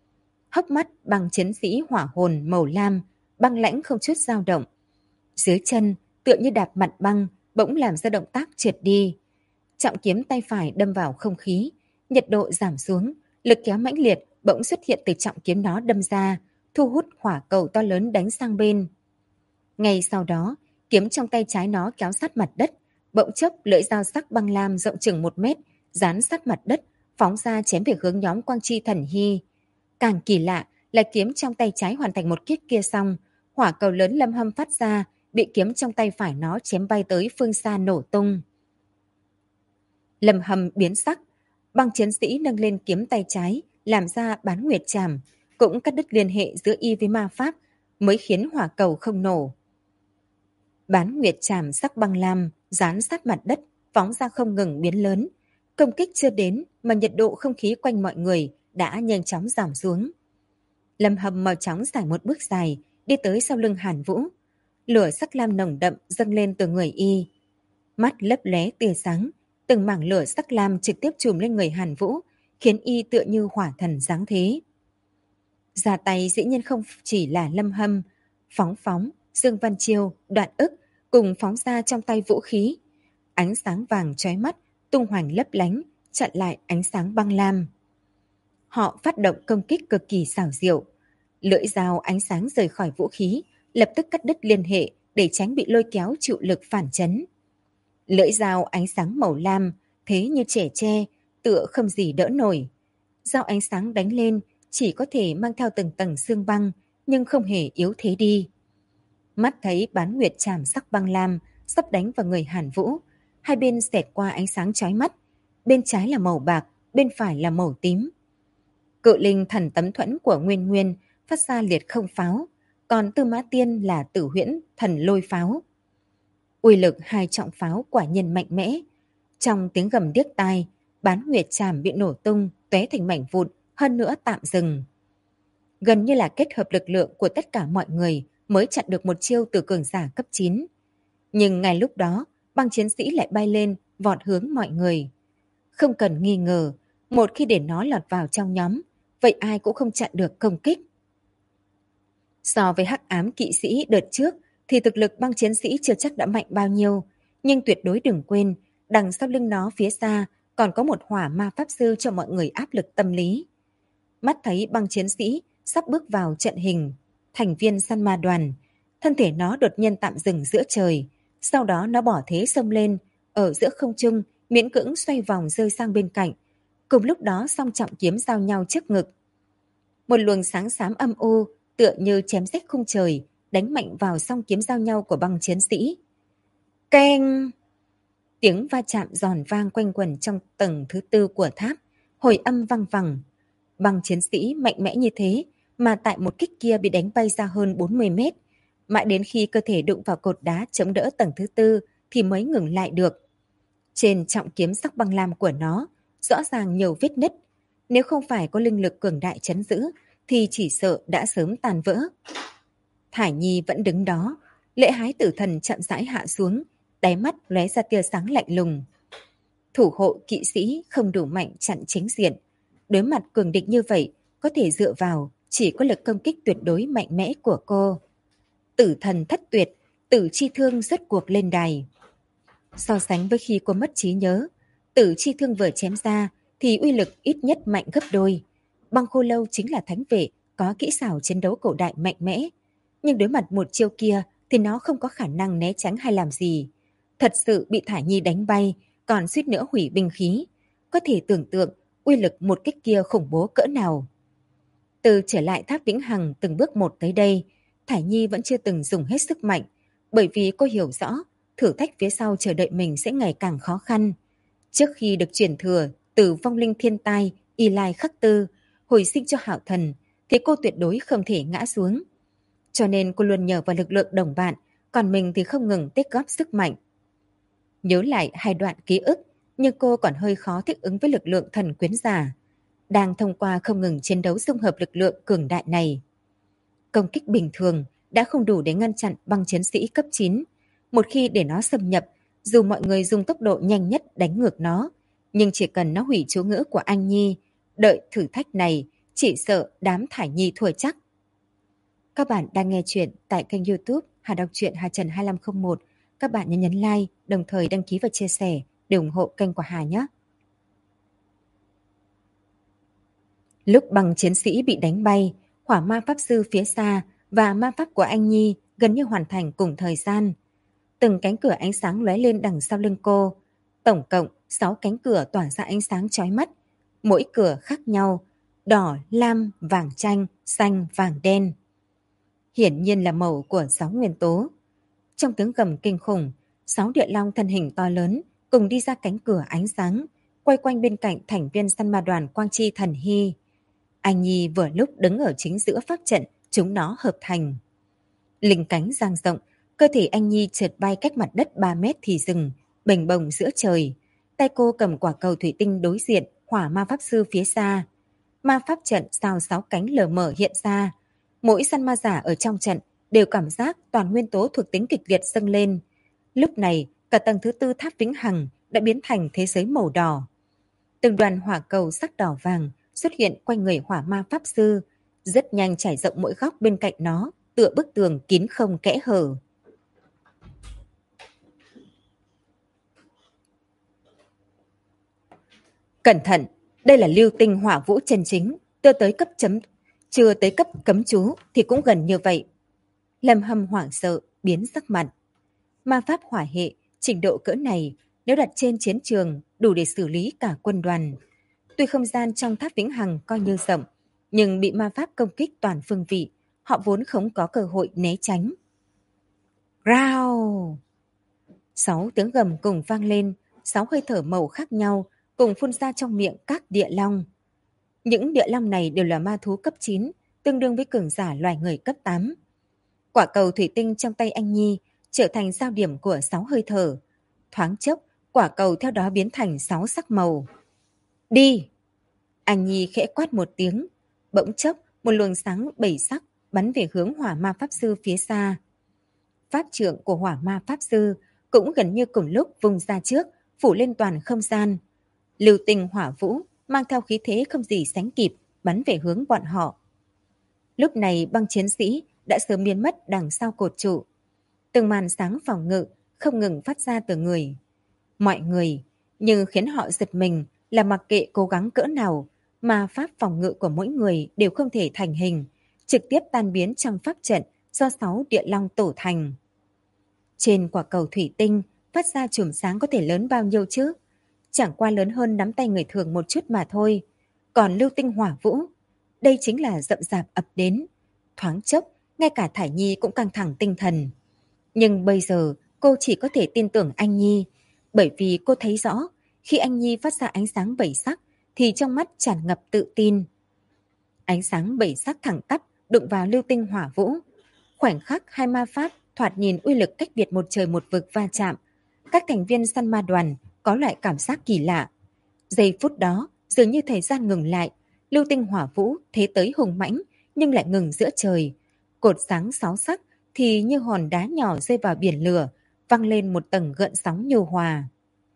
Hốc mắt băng chiến sĩ hỏa hồn màu lam, băng lãnh không chút dao động. Dưới chân, tựa như đạp mặt băng, bỗng làm ra động tác trượt đi. Trọng kiếm tay phải đâm vào không khí, nhiệt độ giảm xuống, lực kéo mãnh liệt bỗng xuất hiện từ trọng kiếm nó đâm ra, thu hút hỏa cầu to lớn đánh sang bên. Ngay sau đó, kiếm trong tay trái nó kéo sát mặt đất, bỗng chốc lưỡi dao sắc băng lam rộng chừng 1 mét, dán sát mặt đất, phóng ra chém về hướng nhóm Quang Chi Thần Hy. Càng kỳ lạ là kiếm trong tay trái hoàn thành một kích kia xong, hỏa cầu lớn Lâm Hâm phát ra, bị kiếm trong tay phải nó chém bay tới phương xa nổ tung. Lâm Hâm biến sắc, băng chiến sĩ nâng lên kiếm tay trái, làm ra bán nguyệt trảm, cũng cắt đứt liên hệ giữa y với ma pháp, mới khiến hỏa cầu không nổ. Bán nguyệt trảm sắc băng lam, dán sát mặt đất, phóng ra không ngừng biến lớn. Công kích chưa đến mà nhiệt độ không khí quanh mọi người đã nhanh chóng giảm xuống. Lâm Hâm mau chóng giải một bước dài, đi tới sau lưng Hàn Vũ. Lửa sắc lam nồng đậm dâng lên từ người y. Mắt lấp lóe tia sáng, từng mảng lửa sắc lam trực tiếp chùm lên người Hàn Vũ, khiến y tựa như hỏa thần giáng thế. Ra tay dĩ nhiên không chỉ là Lâm Hâm, Phóng Phóng, Dương Văn Chiêu, Đoạn Ức cùng phóng ra trong tay vũ khí. Ánh sáng vàng chói mắt, tung hoành lấp lánh, chặn lại ánh sáng băng lam. Họ phát động công kích cực kỳ xảo diệu. Lưỡi dao ánh sáng rời khỏi vũ khí, lập tức cắt đứt liên hệ để tránh bị lôi kéo chịu lực phản chấn. Lưỡi dao ánh sáng màu lam, thế như trẻ tre, tựa không gì đỡ nổi. Dao ánh sáng đánh lên chỉ có thể mang theo từng tầng xương băng, nhưng không hề yếu thế đi. Mắt thấy bán nguyệt trảm sắc băng lam sắp đánh vào người Hàn Vũ, hai bên xẹt qua ánh sáng chói mắt, bên trái là màu bạc, bên phải là màu tím. Cự linh thần tấm thuẫn của Nguyên Nguyên phát ra liệt không pháo, còn Tư Mã Tiên là Tử Huyễn thần lôi pháo. Uy lực 2 trọng pháo quả nhiên mạnh mẽ. Trong tiếng gầm điếc tai, Bán nguyệt trảm bị nổ tung, tóe thành mảnh vụn, hơn nữa tạm dừng. Gần như là kết hợp lực lượng của tất cả mọi người mới chặn được một chiêu từ cường giả cấp 9. Nhưng ngay lúc đó, băng chiến sĩ lại bay lên, vọt hướng mọi người. Không cần nghi ngờ, một khi để nó lọt vào trong nhóm, vậy ai cũng không chặn được công kích. So với hắc ám kỵ sĩ đợt trước, thì thực lực băng chiến sĩ chưa chắc đã mạnh bao nhiêu, nhưng tuyệt đối đừng quên, đằng sau lưng nó phía xa còn có một hỏa ma pháp sư cho mọi người áp lực tâm lý. Mắt thấy băng chiến sĩ sắp bước vào trận hình, thành viên săn ma đoàn, thân thể nó đột nhiên tạm dừng giữa trời, sau đó nó bỏ thế xông lên, ở giữa không trung, miễn cưỡng xoay vòng rơi sang bên cạnh. Cùng lúc đó song trọng kiếm giao nhau trước ngực. Một luồng sáng xám âm u, tựa như chém rách khung trời, đánh mạnh vào song kiếm giao nhau của băng chiến sĩ. Keng! Tiếng va chạm giòn vang quanh quẩn trong tầng thứ 4 của tháp, hồi âm vang vẳng. Băng chiến sĩ mạnh mẽ như thế mà tại một kích kia bị đánh bay ra hơn 40 mét. Mãi đến khi cơ thể đụng vào cột đá chống đỡ tầng thứ 4 thì mới ngừng lại được. Trên trọng kiếm sắc băng lam của nó, rõ ràng nhiều vết nứt. Nếu không phải có linh lực cường đại trấn giữ, thì chỉ sợ đã sớm tàn vỡ. Thải Nhi vẫn đứng đó, lễ hái tử thần chậm rãi hạ xuống, đáy mắt lóe ra tia sáng lạnh lùng. Thủ hộ kỵ sĩ không đủ mạnh chặn chính diện. Đối mặt cường địch như vậy, có thể dựa vào chỉ có lực công kích tuyệt đối mạnh mẽ của cô. Tử thần thất tuyệt, Tử Chi Thương rốt cuộc lên đài. So sánh với khi cô mất trí nhớ, Tử Chi Thương vừa chém ra thì uy lực ít nhất mạnh gấp đôi. Băng Khô Lâu chính là thánh vệ, có kỹ xảo chiến đấu cổ đại mạnh mẽ. Nhưng đối mặt một chiêu kia thì nó không có khả năng né tránh hay làm gì. Thật sự bị Thải Nhi đánh bay, còn suýt nữa hủy binh khí. Có thể tưởng tượng uy lực một kích kia khủng bố cỡ nào. Từ trở lại tháp Vĩnh Hằng từng bước một tới đây, Thải Nhi vẫn chưa từng dùng hết sức mạnh, bởi vì cô hiểu rõ thử thách phía sau chờ đợi mình sẽ ngày càng khó khăn. Trước khi được chuyển thừa từ vong linh thiên tai Y Lai Khắc Tư hồi sinh cho Hạo Thần thì cô tuyệt đối không thể ngã xuống. Cho nên cô luôn nhờ vào lực lượng đồng bạn, còn mình thì không ngừng tích góp sức mạnh. Nhớ lại hai đoạn ký ức, nhưng cô còn hơi khó thích ứng với lực lượng thần quyến giả. Đang thông qua không ngừng chiến đấu dung hợp lực lượng cường đại này. Công kích bình thường đã không đủ để ngăn chặn băng chiến sĩ cấp 9. Một khi để nó xâm nhập, dù mọi người dùng tốc độ nhanh nhất đánh ngược nó, nhưng chỉ cần nó hủy chú ngữ của anh Nhi, đợi thử thách này, chỉ sợ đám Thải Nhi thua chắc. Các bạn đang nghe chuyện tại kênh YouTube Hà Đọc Truyện Hà Trần 2501. Các bạn nhấn like, đồng thời đăng ký và chia sẻ để ủng hộ kênh của Hà nhé. Lúc băng chiến sĩ bị đánh bay, hỏa ma pháp sư phía xa và ma pháp của anh Nhi gần như hoàn thành cùng thời gian. Từng cánh cửa ánh sáng lóe lên đằng sau lưng cô. Tổng cộng 6 cánh cửa tỏa ra ánh sáng chói mắt. Mỗi cửa khác nhau, đỏ, lam, vàng chanh, xanh, vàng đen. Hiển nhiên là màu của 6 nguyên tố. Trong tiếng gầm kinh khủng, 6 địa long thân hình to lớn cùng đi ra cánh cửa ánh sáng, quay quanh bên cạnh thành viên săn ma đoàn Quang Chi Thần Hy. Anh Nhi vừa lúc đứng ở chính giữa pháp trận, chúng nó hợp thành. Linh cánh dang rộng, cơ thể anh Nhi trượt bay cách mặt đất 3 mét thì dừng, bềnh bồng giữa trời. Tay cô cầm quả cầu thủy tinh đối diện, hỏa ma pháp sư phía xa. Ma pháp trận sao 6 cánh lờ mờ hiện ra. Mỗi săn ma giả ở trong trận đều cảm giác toàn nguyên tố thuộc tính kịch liệt dâng lên. Lúc này, cả tầng thứ 4 tháp Vĩnh Hằng đã biến thành thế giới màu đỏ. Từng đoàn hỏa cầu sắc đỏ vàng xuất hiện quanh người hỏa ma pháp sư, rất nhanh trải rộng mỗi góc bên cạnh nó, tựa bức tường kín không kẽ hở. Cẩn thận, đây là lưu tinh hỏa vũ chân chính, chưa tới cấp cấm chú thì cũng gần như vậy. Lâm Hâm hoảng sợ, biến sắc mặt. Ma pháp hỏa hệ, trình độ cỡ này, nếu đặt trên chiến trường, đủ để xử lý cả quân đoàn. Tuy không gian trong tháp Vĩnh Hằng coi như rộng, nhưng bị ma pháp công kích toàn phương vị, họ vốn không có cơ hội né tránh. Rao! 6 tiếng gầm cùng vang lên, 6 hơi thở màu khác nhau, cùng phun ra trong miệng các địa long. Những địa long này đều là ma thú cấp 9, tương đương với cường giả loài người cấp 8. Quả cầu thủy tinh trong tay anh Nhi trở thành giao điểm của 6 hơi thở. Thoáng chốc, quả cầu theo đó biến thành 6 sắc màu. Đi! Anh Nhi khẽ quát một tiếng, bỗng chốc một luồng sáng bảy sắc bắn về hướng hỏa ma pháp sư phía xa. Pháp trượng của hỏa ma pháp sư cũng gần như cùng lúc vùng ra trước, phủ lên toàn không gian. Lưu tinh hỏa vũ mang theo khí thế không gì sánh kịp, bắn về hướng bọn họ. Lúc này băng chiến sĩ đã sớm biến mất đằng sau cột trụ. Từng màn sáng phòng ngự không ngừng phát ra từ người. Mọi người, nhưng khiến họ giật mình là mặc kệ cố gắng cỡ nào, mà pháp phòng ngự của mỗi người đều không thể thành hình, trực tiếp tan biến trong pháp trận do 6 địa long tổ thành. Trên quả cầu thủy tinh phát ra chùm sáng có thể lớn bao nhiêu chứ? Chẳng qua lớn hơn nắm tay người thường một chút mà thôi. Còn lưu tinh hỏa vũ, đây chính là rậm rạp ập đến. Thoáng chốc, ngay cả Thải Nhi cũng căng thẳng tinh thần. Nhưng bây giờ cô chỉ có thể tin tưởng anh Nhi, bởi vì cô thấy rõ khi anh Nhi phát ra ánh sáng bảy sắc thì trong mắt tràn ngập tự tin. Ánh sáng bảy sắc thẳng tắp đụng vào lưu tinh hỏa vũ. Khoảnh khắc hai ma pháp thoạt nhìn uy lực cách biệt một trời một vực va chạm. Các thành viên săn ma đoàn có loại cảm giác kỳ lạ. Giây phút đó dường như thời gian ngừng lại, lưu tinh hỏa vũ thế tới hùng mãnh nhưng lại ngừng giữa trời. Cột sáng 6 sắc thì như hòn đá nhỏ rơi vào biển lửa, văng lên một tầng gợn sóng nhu hòa.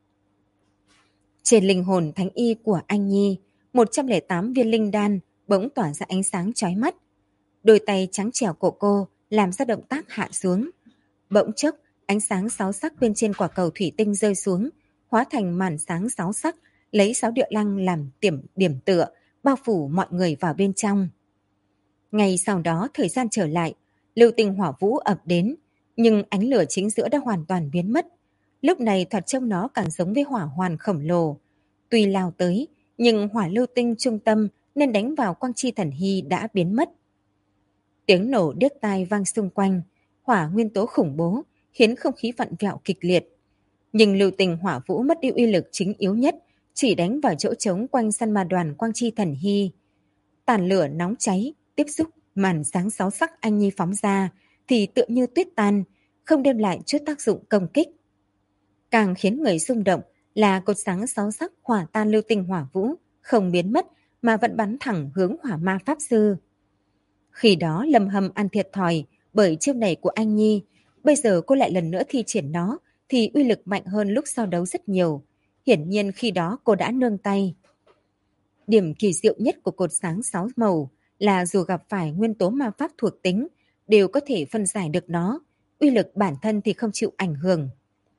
Trên linh hồn thánh y của anh Nhi, 108 viên linh đan bỗng tỏa ra ánh sáng chói mắt. Đôi tay trắng trẻo của cô làm ra động tác hạ xuống. Bỗng chốc, ánh sáng 6 sắc bên trên quả cầu thủy tinh rơi xuống, hóa thành màn sáng 6 sắc, lấy 6 địa lăng làm điểm tựa, bao phủ mọi người vào bên trong. Ngay sau đó thời gian trở lại, lưu tinh hỏa vũ ập đến, nhưng ánh lửa chính giữa đã hoàn toàn biến mất. Lúc này thoạt trông nó càng giống với hỏa hoàn khổng lồ. Tuy lao tới, nhưng hỏa lưu tinh trung tâm nên đánh vào quang chi thần hy đã biến mất. Tiếng nổ điếc tai vang xung quanh, hỏa nguyên tố khủng bố khiến không khí vặn vẹo kịch liệt. Nhưng lưu tình hỏa vũ mất đi uy lực chính yếu nhất, chỉ đánh vào chỗ trống quanh săn ma đoàn quang chi thần hy. Tàn lửa nóng cháy tiếp xúc màn sáng 6 sắc anh Nhi phóng ra thì tựa như tuyết tan, không đem lại chút tác dụng công kích. Càng khiến người rung động là cột sáng 6 sắc hỏa tan lưu tinh hỏa vũ không biến mất mà vẫn bắn thẳng hướng hỏa ma pháp sư. Khi đó Lâm Hâm ăn thiệt thòi bởi chiêu này của anh Nhi, bây giờ cô lại lần nữa thi triển nó thì uy lực mạnh hơn lúc so đấu rất nhiều. Hiển nhiên khi đó cô đã nương tay. Điểm kỳ diệu nhất của cột sáng 6 màu là dù gặp phải nguyên tố ma pháp thuộc tính, đều có thể phân giải được nó, uy lực bản thân thì không chịu ảnh hưởng.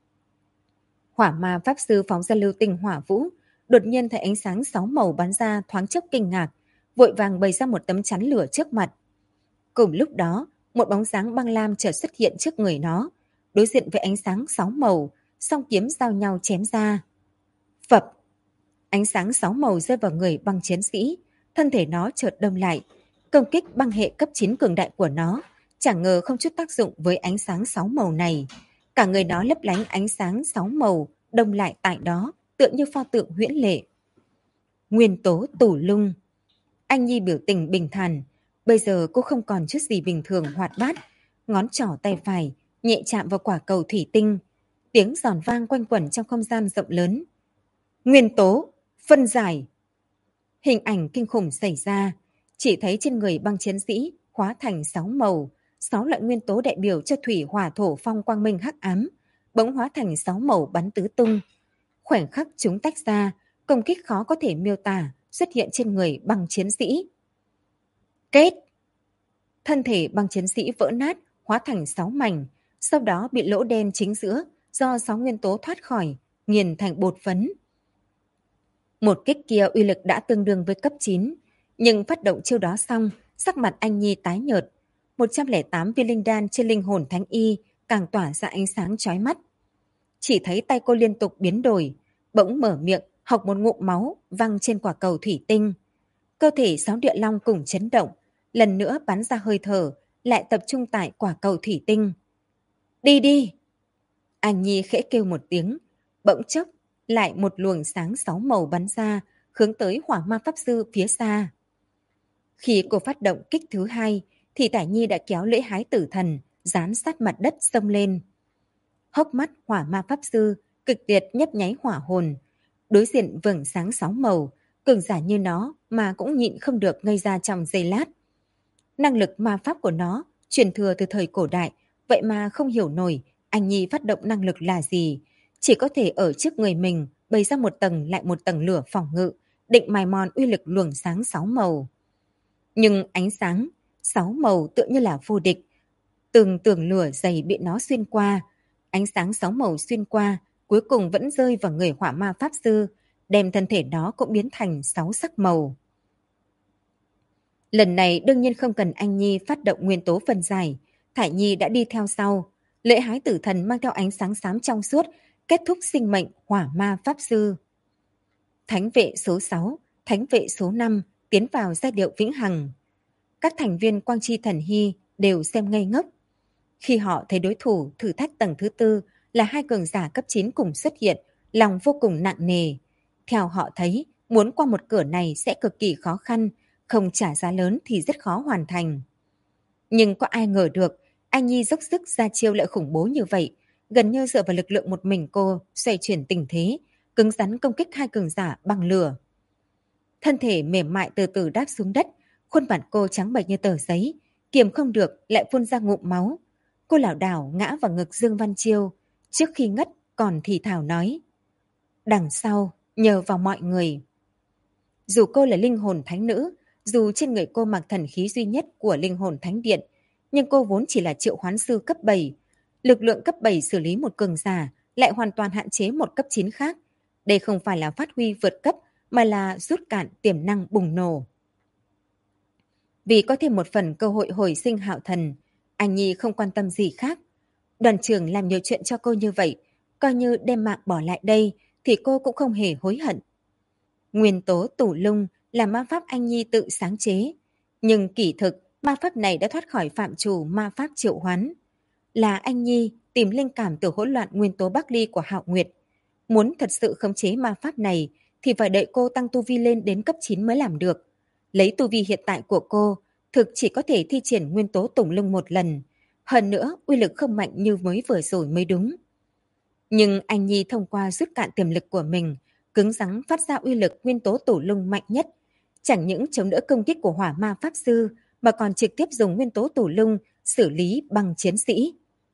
Hỏa ma pháp sư phóng ra lưu tinh hỏa vũ, đột nhiên thấy ánh sáng 6 màu bắn ra thoáng chốc kinh ngạc, vội vàng bày ra một tấm chắn lửa trước mặt. Cùng lúc đó, một bóng dáng băng lam chợt xuất hiện trước người nó, đối diện với ánh sáng 6 màu, song kiếm giao nhau chém ra. Phập! Ánh sáng 6 màu rơi vào người băng chiến sĩ, thân thể nó chợt đông lại. Công kích băng hệ cấp 9 cường đại của nó, chẳng ngờ không chút tác dụng với ánh sáng 6 màu này. Cả người nó lấp lánh ánh sáng 6 màu, đông lại tại đó, tựa như pho tượng huyễn lệ. Nguyên tố tủ lung. Anh Nhi biểu tình bình thản. Bây giờ cô không còn chút gì bình thường hoạt bát. Ngón trỏ tay phải nhẹ chạm vào quả cầu thủy tinh. Tiếng giòn vang quanh quẩn trong không gian rộng lớn. Nguyên tố, phân giải. Hình ảnh kinh khủng xảy ra. Chỉ thấy trên người băng chiến sĩ hóa thành 6 màu, 6 loại nguyên tố đại biểu cho thủy hỏa thổ phong quang minh hắc ám, bỗng hóa thành 6 màu bắn tứ tung. Khoảnh khắc chúng tách ra, công kích khó có thể miêu tả xuất hiện trên người băng chiến sĩ. Kết! Thân thể băng chiến sĩ vỡ nát, hóa thành 6 mảnh, sau đó bị lỗ đen chính giữa do 6 nguyên tố thoát khỏi, nghiền thành bột phấn. Một kích kia uy lực đã tương đương với cấp 9, nhưng phát động chiêu đó xong, sắc mặt anh Nhi tái nhợt. 108 viên linh đan trên linh hồn thánh y càng tỏa ra ánh sáng chói mắt. Chỉ thấy tay cô liên tục biến đổi, bỗng mở miệng, hộc một ngụm máu văng trên quả cầu thủy tinh. Cơ thể 6 địa long cùng chấn động, lần nữa bắn ra hơi thở, lại tập trung tại quả cầu thủy tinh. Đi đi! Anh Nhi khẽ kêu một tiếng, bỗng chốc, lại một luồng sáng 6 màu bắn ra, hướng tới hỏa ma pháp sư phía xa. Khi cô phát động kích thứ 2, thì Thải Nhi đã kéo lưỡi hái tử thần, dán sát mặt đất xông lên. Hốc mắt hỏa ma pháp sư, kịch liệt nhấp nháy hỏa hồn. Đối diện vầng sáng 6 màu, cường giả như nó mà cũng nhịn không được ngây ra trong giây lát. Năng lực ma pháp của nó truyền thừa từ thời cổ đại, vậy mà không hiểu nổi anh Nhi phát động năng lực là gì. Chỉ có thể ở trước người mình bày ra một tầng lại một tầng lửa phòng ngự, định mài mòn uy lực luồng sáng 6 màu. Nhưng ánh sáng 6 màu tựa như là vô địch. Từng tường lửa dày bị nó xuyên qua. Ánh sáng 6 màu xuyên qua, cuối cùng vẫn rơi vào người hỏa ma pháp sư, đem thân thể nó cũng biến thành 6 sắc màu. Lần này đương nhiên không cần anh Nhi phát động nguyên tố phân giải, Thải Nhi đã đi theo sau. Lễ hái tử thần mang theo ánh sáng xám trong suốt, kết thúc sinh mệnh hỏa ma pháp sư. Thánh vệ số 6, thánh vệ số 5 tiến vào giai điệu vĩnh hằng. Các thành viên Quang Chi Thần Hy đều xem ngây ngốc. Khi họ thấy đối thủ thử thách tầng thứ tư là hai cường giả cấp 9 cùng xuất hiện, lòng vô cùng nặng nề. Theo họ thấy, muốn qua một cửa này sẽ cực kỳ khó khăn, không trả giá lớn thì rất khó hoàn thành. Nhưng có ai ngờ được, anh Nhi dốc sức ra chiêu lại khủng bố như vậy, gần như dựa vào lực lượng một mình cô xoay chuyển tình thế, cứng rắn công kích hai cường giả bằng lửa. Thân thể mềm mại từ từ đáp xuống đất, khuôn mặt cô trắng bệch như tờ giấy, kiềm không được lại phun ra ngụm máu. Cô lảo đảo ngã vào ngực Dương Văn Chiêu, trước khi ngất còn thì thào nói: đằng sau, nhờ vào mọi người. Dù cô là linh hồn thánh nữ, dù trên người cô mặc thần khí duy nhất của linh hồn thánh điện, nhưng cô vốn chỉ là triệu hoán sư cấp 7. Lực lượng cấp 7 xử lý một cường giả lại hoàn toàn hạn chế một cấp 9 khác. Đây không phải là phát huy vượt cấp, mà là rút cạn tiềm năng bùng nổ. Vì có thêm một phần cơ hội hồi sinh hạo thần, anh Nhi không quan tâm gì khác. Đoàn trưởng làm nhiều chuyện cho cô như vậy, coi như đem mạng bỏ lại đây thì cô cũng không hề hối hận. Nguyên tố tủ lung là ma pháp anh Nhi tự sáng chế, nhưng kỳ thực ma pháp này đã thoát khỏi phạm trù ma pháp triệu hoán. Là anh Nhi tìm linh cảm từ hỗn loạn nguyên tố Bắc Ly của Hạo Nguyệt. Muốn thật sự khống chế ma pháp này thì phải đợi cô tăng tu vi lên đến cấp 9 mới làm được. Lấy tu vi hiện tại của cô, thực chỉ có thể thi triển nguyên tố tủng lung một lần. Hơn nữa, uy lực không mạnh như mới vừa rồi mới đúng. Nhưng anh Nhi thông qua rút cạn tiềm lực của mình, cứng rắn phát ra uy lực nguyên tố tủ lung mạnh nhất. Chẳng những chống đỡ công kích của hỏa ma pháp sư, mà còn trực tiếp dùng nguyên tố tủ lung xử lý bằng chiến sĩ.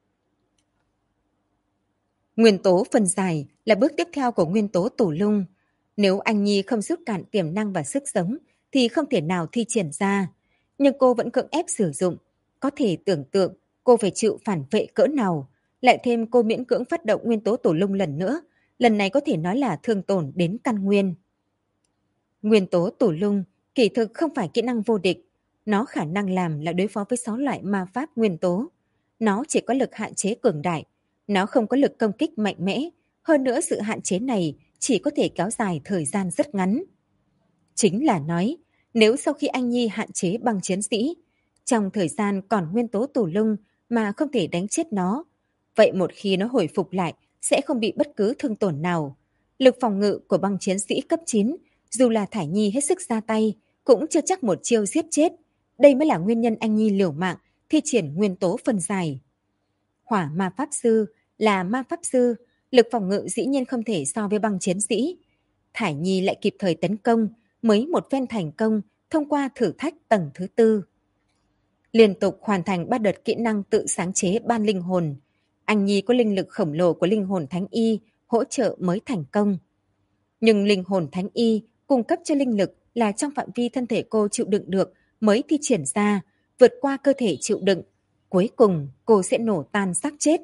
Nguyên tố phân giải là bước tiếp theo của nguyên tố tủ lung. Nếu anh Nhi không rút cạn tiềm năng và sức sống, thì không thể nào thi triển ra. Nhưng cô vẫn cưỡng ép sử dụng. Có thể tưởng tượng cô phải chịu phản vệ cỡ nào. Lại thêm cô miễn cưỡng phát động nguyên tố tủ lung lần nữa. Lần này có thể nói là thương tổn đến căn nguyên. Nguyên tố tủ lung kỳ thực không phải kỹ năng vô địch. Nó khả năng làm là đối phó với 6 loại ma pháp nguyên tố. Nó chỉ có lực hạn chế cường đại. Nó không có lực công kích mạnh mẽ. Hơn nữa sự hạn chế này chỉ có thể kéo dài thời gian rất ngắn. Chính là nói, nếu sau khi anh Nhi hạn chế bằng chiến sĩ, trong thời gian còn nguyên tố tủ lung mà không thể đánh chết nó, vậy một khi nó hồi phục lại sẽ không bị bất cứ thương tổn nào. Lực phòng ngự của băng chiến sĩ cấp 9, dù là Thải Nhi hết sức ra tay, cũng chưa chắc một chiêu giết chết. Đây mới là nguyên nhân anh Nhi liều mạng thi triển nguyên tố phân giải. Hỏa ma pháp sư là ma pháp sư, lực phòng ngự dĩ nhiên không thể so với băng chiến sĩ. Thải Nhi lại kịp thời tấn công, mới một phen thành công thông qua thử thách tầng thứ 4. Liên tục hoàn thành 3 đợt kỹ năng tự sáng chế ban linh hồn. Anh Nhi có linh lực khổng lồ của linh hồn thánh y hỗ trợ mới thành công. Nhưng linh hồn thánh y cung cấp cho linh lực là trong phạm vi thân thể cô chịu đựng được mới thi triển ra, vượt qua cơ thể chịu đựng. Cuối cùng cô sẽ nổ tan xác chết.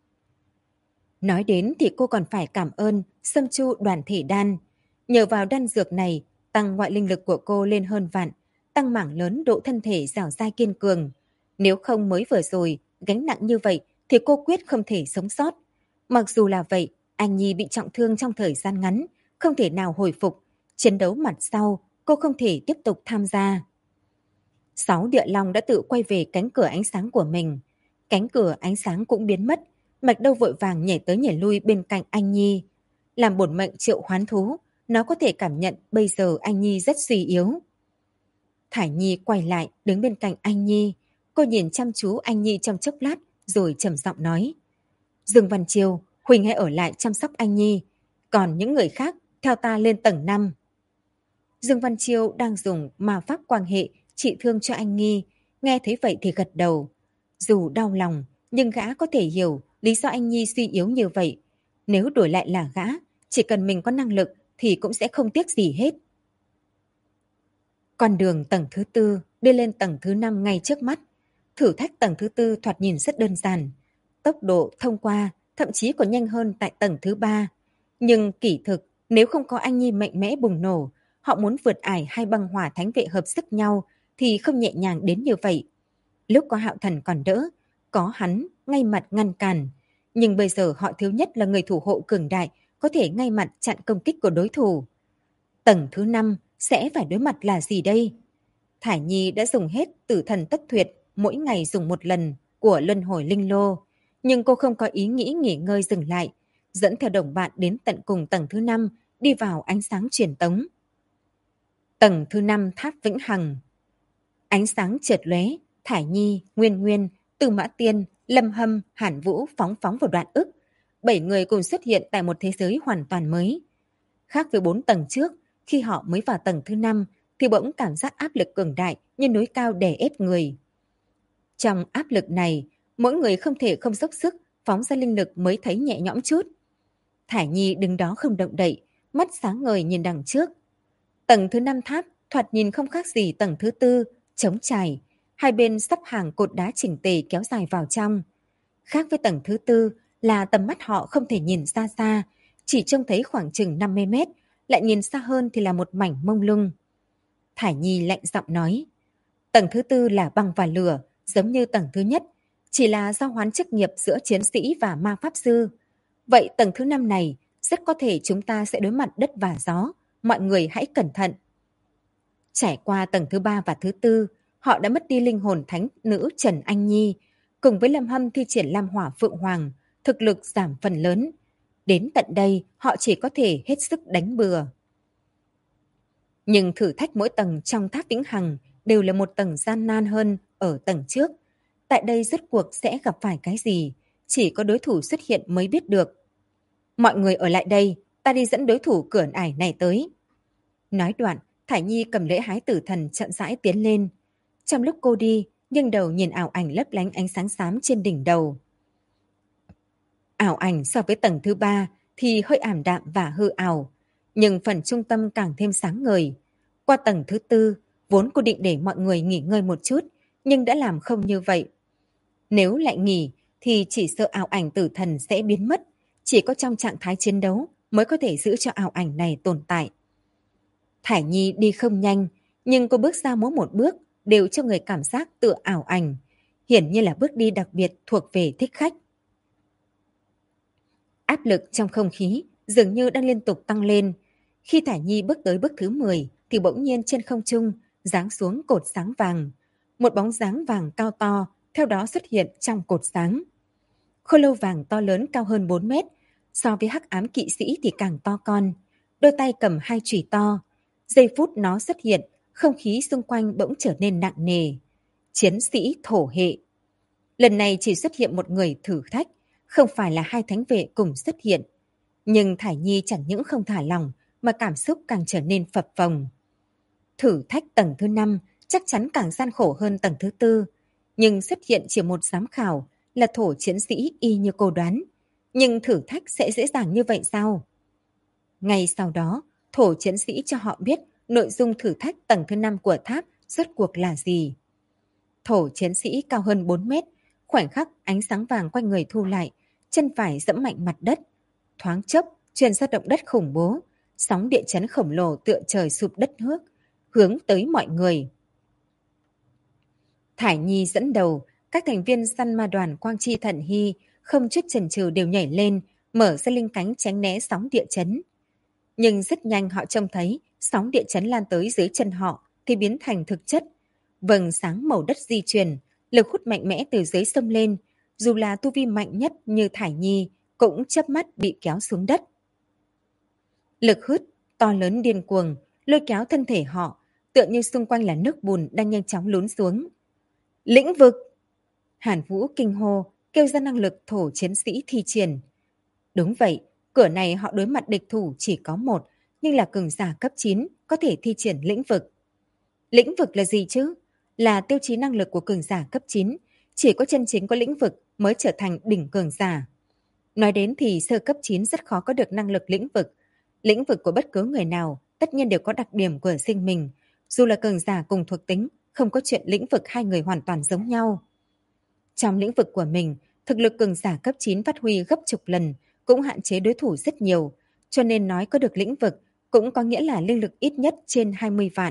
Nói đến thì cô còn phải cảm ơn Sâm Chu đoàn thể đan. Nhờ vào đan dược này, tăng ngoại linh lực của cô lên hơn vạn, tăng mảng lớn độ thân thể dẻo dai kiên cường. Nếu không mới vừa rồi, gánh nặng như vậy thì cô quyết không thể sống sót. Mặc dù là vậy, anh Nhi bị trọng thương trong thời gian ngắn, không thể nào hồi phục. Chiến đấu mặt sau, cô không thể tiếp tục tham gia. 6 địa long đã tự quay về cánh cửa ánh sáng của mình. Cánh cửa ánh sáng cũng biến mất. Mạch Đâu vội vàng nhảy tới nhảy lui bên cạnh anh Nhi. Làm bổn mệnh triệu hoán thú, nó có thể cảm nhận bây giờ anh Nhi rất suy yếu. Thải Nhi quay lại đứng bên cạnh anh Nhi. Cô nhìn chăm chú anh Nhi trong chốc lát rồi trầm giọng nói: Dương Văn Chiêu, Huỳnh hãy ở lại chăm sóc anh Nhi. Còn những người khác theo ta lên tầng 5. Dương Văn Chiêu đang dùng ma pháp quan hệ trị thương cho anh Nghi, nghe thấy vậy thì gật đầu. Dù đau lòng, nhưng gã có thể hiểu lý do anh Nhi suy yếu như vậy. Nếu đổi lại là gã, chỉ cần mình có năng lực thì cũng sẽ không tiếc gì hết. Con đường tầng thứ tư đi lên tầng thứ 5 ngay trước mắt. Thử thách tầng thứ tư thoạt nhìn rất đơn giản. Tốc độ thông qua thậm chí còn nhanh hơn tại tầng thứ 3. Nhưng kỳ thực, nếu không có anh Nhi mạnh mẽ bùng nổ, họ muốn vượt ải hai băng hỏa thánh vệ hợp sức nhau thì không nhẹ nhàng đến như vậy. Lúc có Hạo Thần còn đỡ, có hắn ngay mặt ngăn cản. Nhưng bây giờ họ thiếu nhất là người thủ hộ cường đại có thể ngay mặt chặn công kích của đối thủ. Tầng thứ 5 sẽ phải đối mặt là gì đây? Thải Nhi đã dùng hết tử thần tất tuyệt, mỗi ngày dùng một lần của luân hồi linh lô. Nhưng cô không có ý nghĩ nghỉ ngơi dừng lại, dẫn theo đồng bạn đến tận cùng tầng thứ 5, đi vào ánh sáng truyền tống. Tầng thứ 5 tháp vĩnh hằng. Ánh sáng chợt lóe, Thải Nhi, Nguyên Nguyên, Tư Mã Tiên, Lâm Hâm, Hàn Vũ phóng vào đoạn ức. 7 người cùng xuất hiện tại một thế giới hoàn toàn mới. Khác với 4 tầng trước, khi họ mới vào tầng thứ 5 thì bỗng cảm giác áp lực cường đại như núi cao đè ép người. Trong áp lực này, mỗi người không thể không dốc sức phóng ra linh lực mới thấy nhẹ nhõm chút. Thải Nhi đứng đó không động đậy, mắt sáng ngời nhìn đằng trước. Tầng thứ 5 tháp thoạt nhìn không khác gì tầng thứ 4, trống trải, hai bên sắp hàng cột đá chỉnh tề kéo dài vào trong. Khác với tầng thứ 4 là tầm mắt họ không thể nhìn xa xa, chỉ trông thấy khoảng chừng 50 mét, lại nhìn xa hơn thì là một mảnh mông lung. Thải Nhi lạnh giọng nói, tầng thứ 4 là băng và lửa, giống như tầng thứ nhất, chỉ là giao hoán chức nghiệp giữa chiến sĩ và ma pháp sư. Vậy tầng thứ 5 này, rất có thể chúng ta sẽ đối mặt đất và gió, mọi người hãy cẩn thận. Trải qua tầng thứ 3 và thứ 4, họ đã mất đi linh hồn thánh nữ Trần Anh Nhi, cùng với Lâm Hâm thi triển Lam Hỏa Phượng Hoàng, thực lực giảm phần lớn. Đến tận đây, họ chỉ có thể hết sức đánh bừa. Nhưng thử thách mỗi tầng trong tháp vĩnh hằng đều là một tầng gian nan hơn ở tầng trước. Tại đây rốt cuộc sẽ gặp phải cái gì, chỉ có đối thủ xuất hiện mới biết được. Mọi người ở lại đây, ta đi dẫn đối thủ cửa ải này tới. Nói đoạn, Thải Nhi cầm lễ hái tử thần chậm rãi tiến lên. Trong lúc cô đi, nghiêng đầu nhìn ảo ảnh lấp lánh ánh sáng xám trên đỉnh đầu. Ảo ảnh so với tầng thứ 3 thì hơi ảm đạm và hư ảo, nhưng phần trung tâm càng thêm sáng ngời. Qua tầng thứ 4, vốn cô định để mọi người nghỉ ngơi một chút, nhưng đã làm không như vậy. Nếu lại nghỉ thì chỉ sợ ảo ảnh tử thần sẽ biến mất, chỉ có trong trạng thái chiến đấu mới có thể giữ cho ảo ảnh này tồn tại. Thải Nhi đi không nhanh, nhưng cô bước ra mỗi một bước đều cho người cảm giác tựa ảo ảnh, hiển nhiên là bước đi đặc biệt thuộc về thích khách. Áp lực trong không khí dường như đang liên tục tăng lên. Khi Thải Nhi bước tới bước thứ 10 thì bỗng nhiên trên không trung giáng xuống cột sáng vàng. Một bóng dáng vàng cao to theo đó xuất hiện trong cột sáng. Khô lâu vàng to lớn cao hơn 4 mét, so với hắc ám kỵ sĩ thì càng to con. Đôi tay cầm hai chùy to. Giây phút nó xuất hiện, không khí xung quanh bỗng trở nên nặng nề. Chiến sĩ thổ hệ. Lần này chỉ xuất hiện một người thử thách, không phải là hai thánh vệ cùng xuất hiện. Nhưng Thải Nhi chẳng những không thả lỏng, mà cảm xúc càng trở nên phập phồng. Thử thách tầng thứ 5 chắc chắn càng gian khổ hơn tầng thứ 4, nhưng xuất hiện chỉ một giám khảo là thổ chiến sĩ y như cô đoán. Nhưng thử thách sẽ dễ dàng như vậy sao? Ngay sau đó, thổ chiến sĩ cho họ biết nội dung thử thách tầng thứ 5 của tháp rốt cuộc là gì. Thổ chiến sĩ cao hơn 4 mét, khoảnh khắc ánh sáng vàng quanh người thu lại, chân phải giẫm mạnh mặt đất. Thoáng chốc, truyền ra động đất khủng bố, sóng địa chấn khổng lồ tựa trời sụp đất nước, hướng tới mọi người. Thải Nhi dẫn đầu, các thành viên săn ma đoàn Quang Chi Thần Hy không chút chần chừ đều nhảy lên, mở ra linh cánh tránh né sóng địa chấn. Nhưng rất nhanh họ trông thấy sóng địa chấn lan tới dưới chân họ thì biến thành thực chất. Vầng sáng màu đất di chuyển, lực hút mạnh mẽ từ dưới sông lên, dù là tu vi mạnh nhất như Thải Nhi cũng chớp mắt bị kéo xuống đất. Lực hút to lớn điên cuồng, lôi kéo thân thể họ, tựa như xung quanh là nước bùn đang nhanh chóng lún xuống. Lĩnh vực! Hàn Vũ kinh hô, kêu ra năng lực thổ chiến sĩ thi triển. Đúng vậy, cửa này họ đối mặt địch thủ chỉ có một, nhưng là cường giả cấp 9, có thể thi triển lĩnh vực. Lĩnh vực là gì chứ? Là tiêu chí năng lực của cường giả cấp 9, chỉ có chân chính có lĩnh vực mới trở thành đỉnh cường giả. Nói đến thì sơ cấp 9 rất khó có được năng lực lĩnh vực. Lĩnh vực của bất cứ người nào tất nhiên đều có đặc điểm của riêng mình. Dù là cường giả cùng thuộc tính, không có chuyện lĩnh vực hai người hoàn toàn giống nhau. Trong lĩnh vực của mình, thực lực cường giả cấp 9 phát huy gấp chục lần, cũng hạn chế đối thủ rất nhiều. Cho nên nói có được lĩnh vực cũng có nghĩa là linh lực ít nhất trên 20 vạn.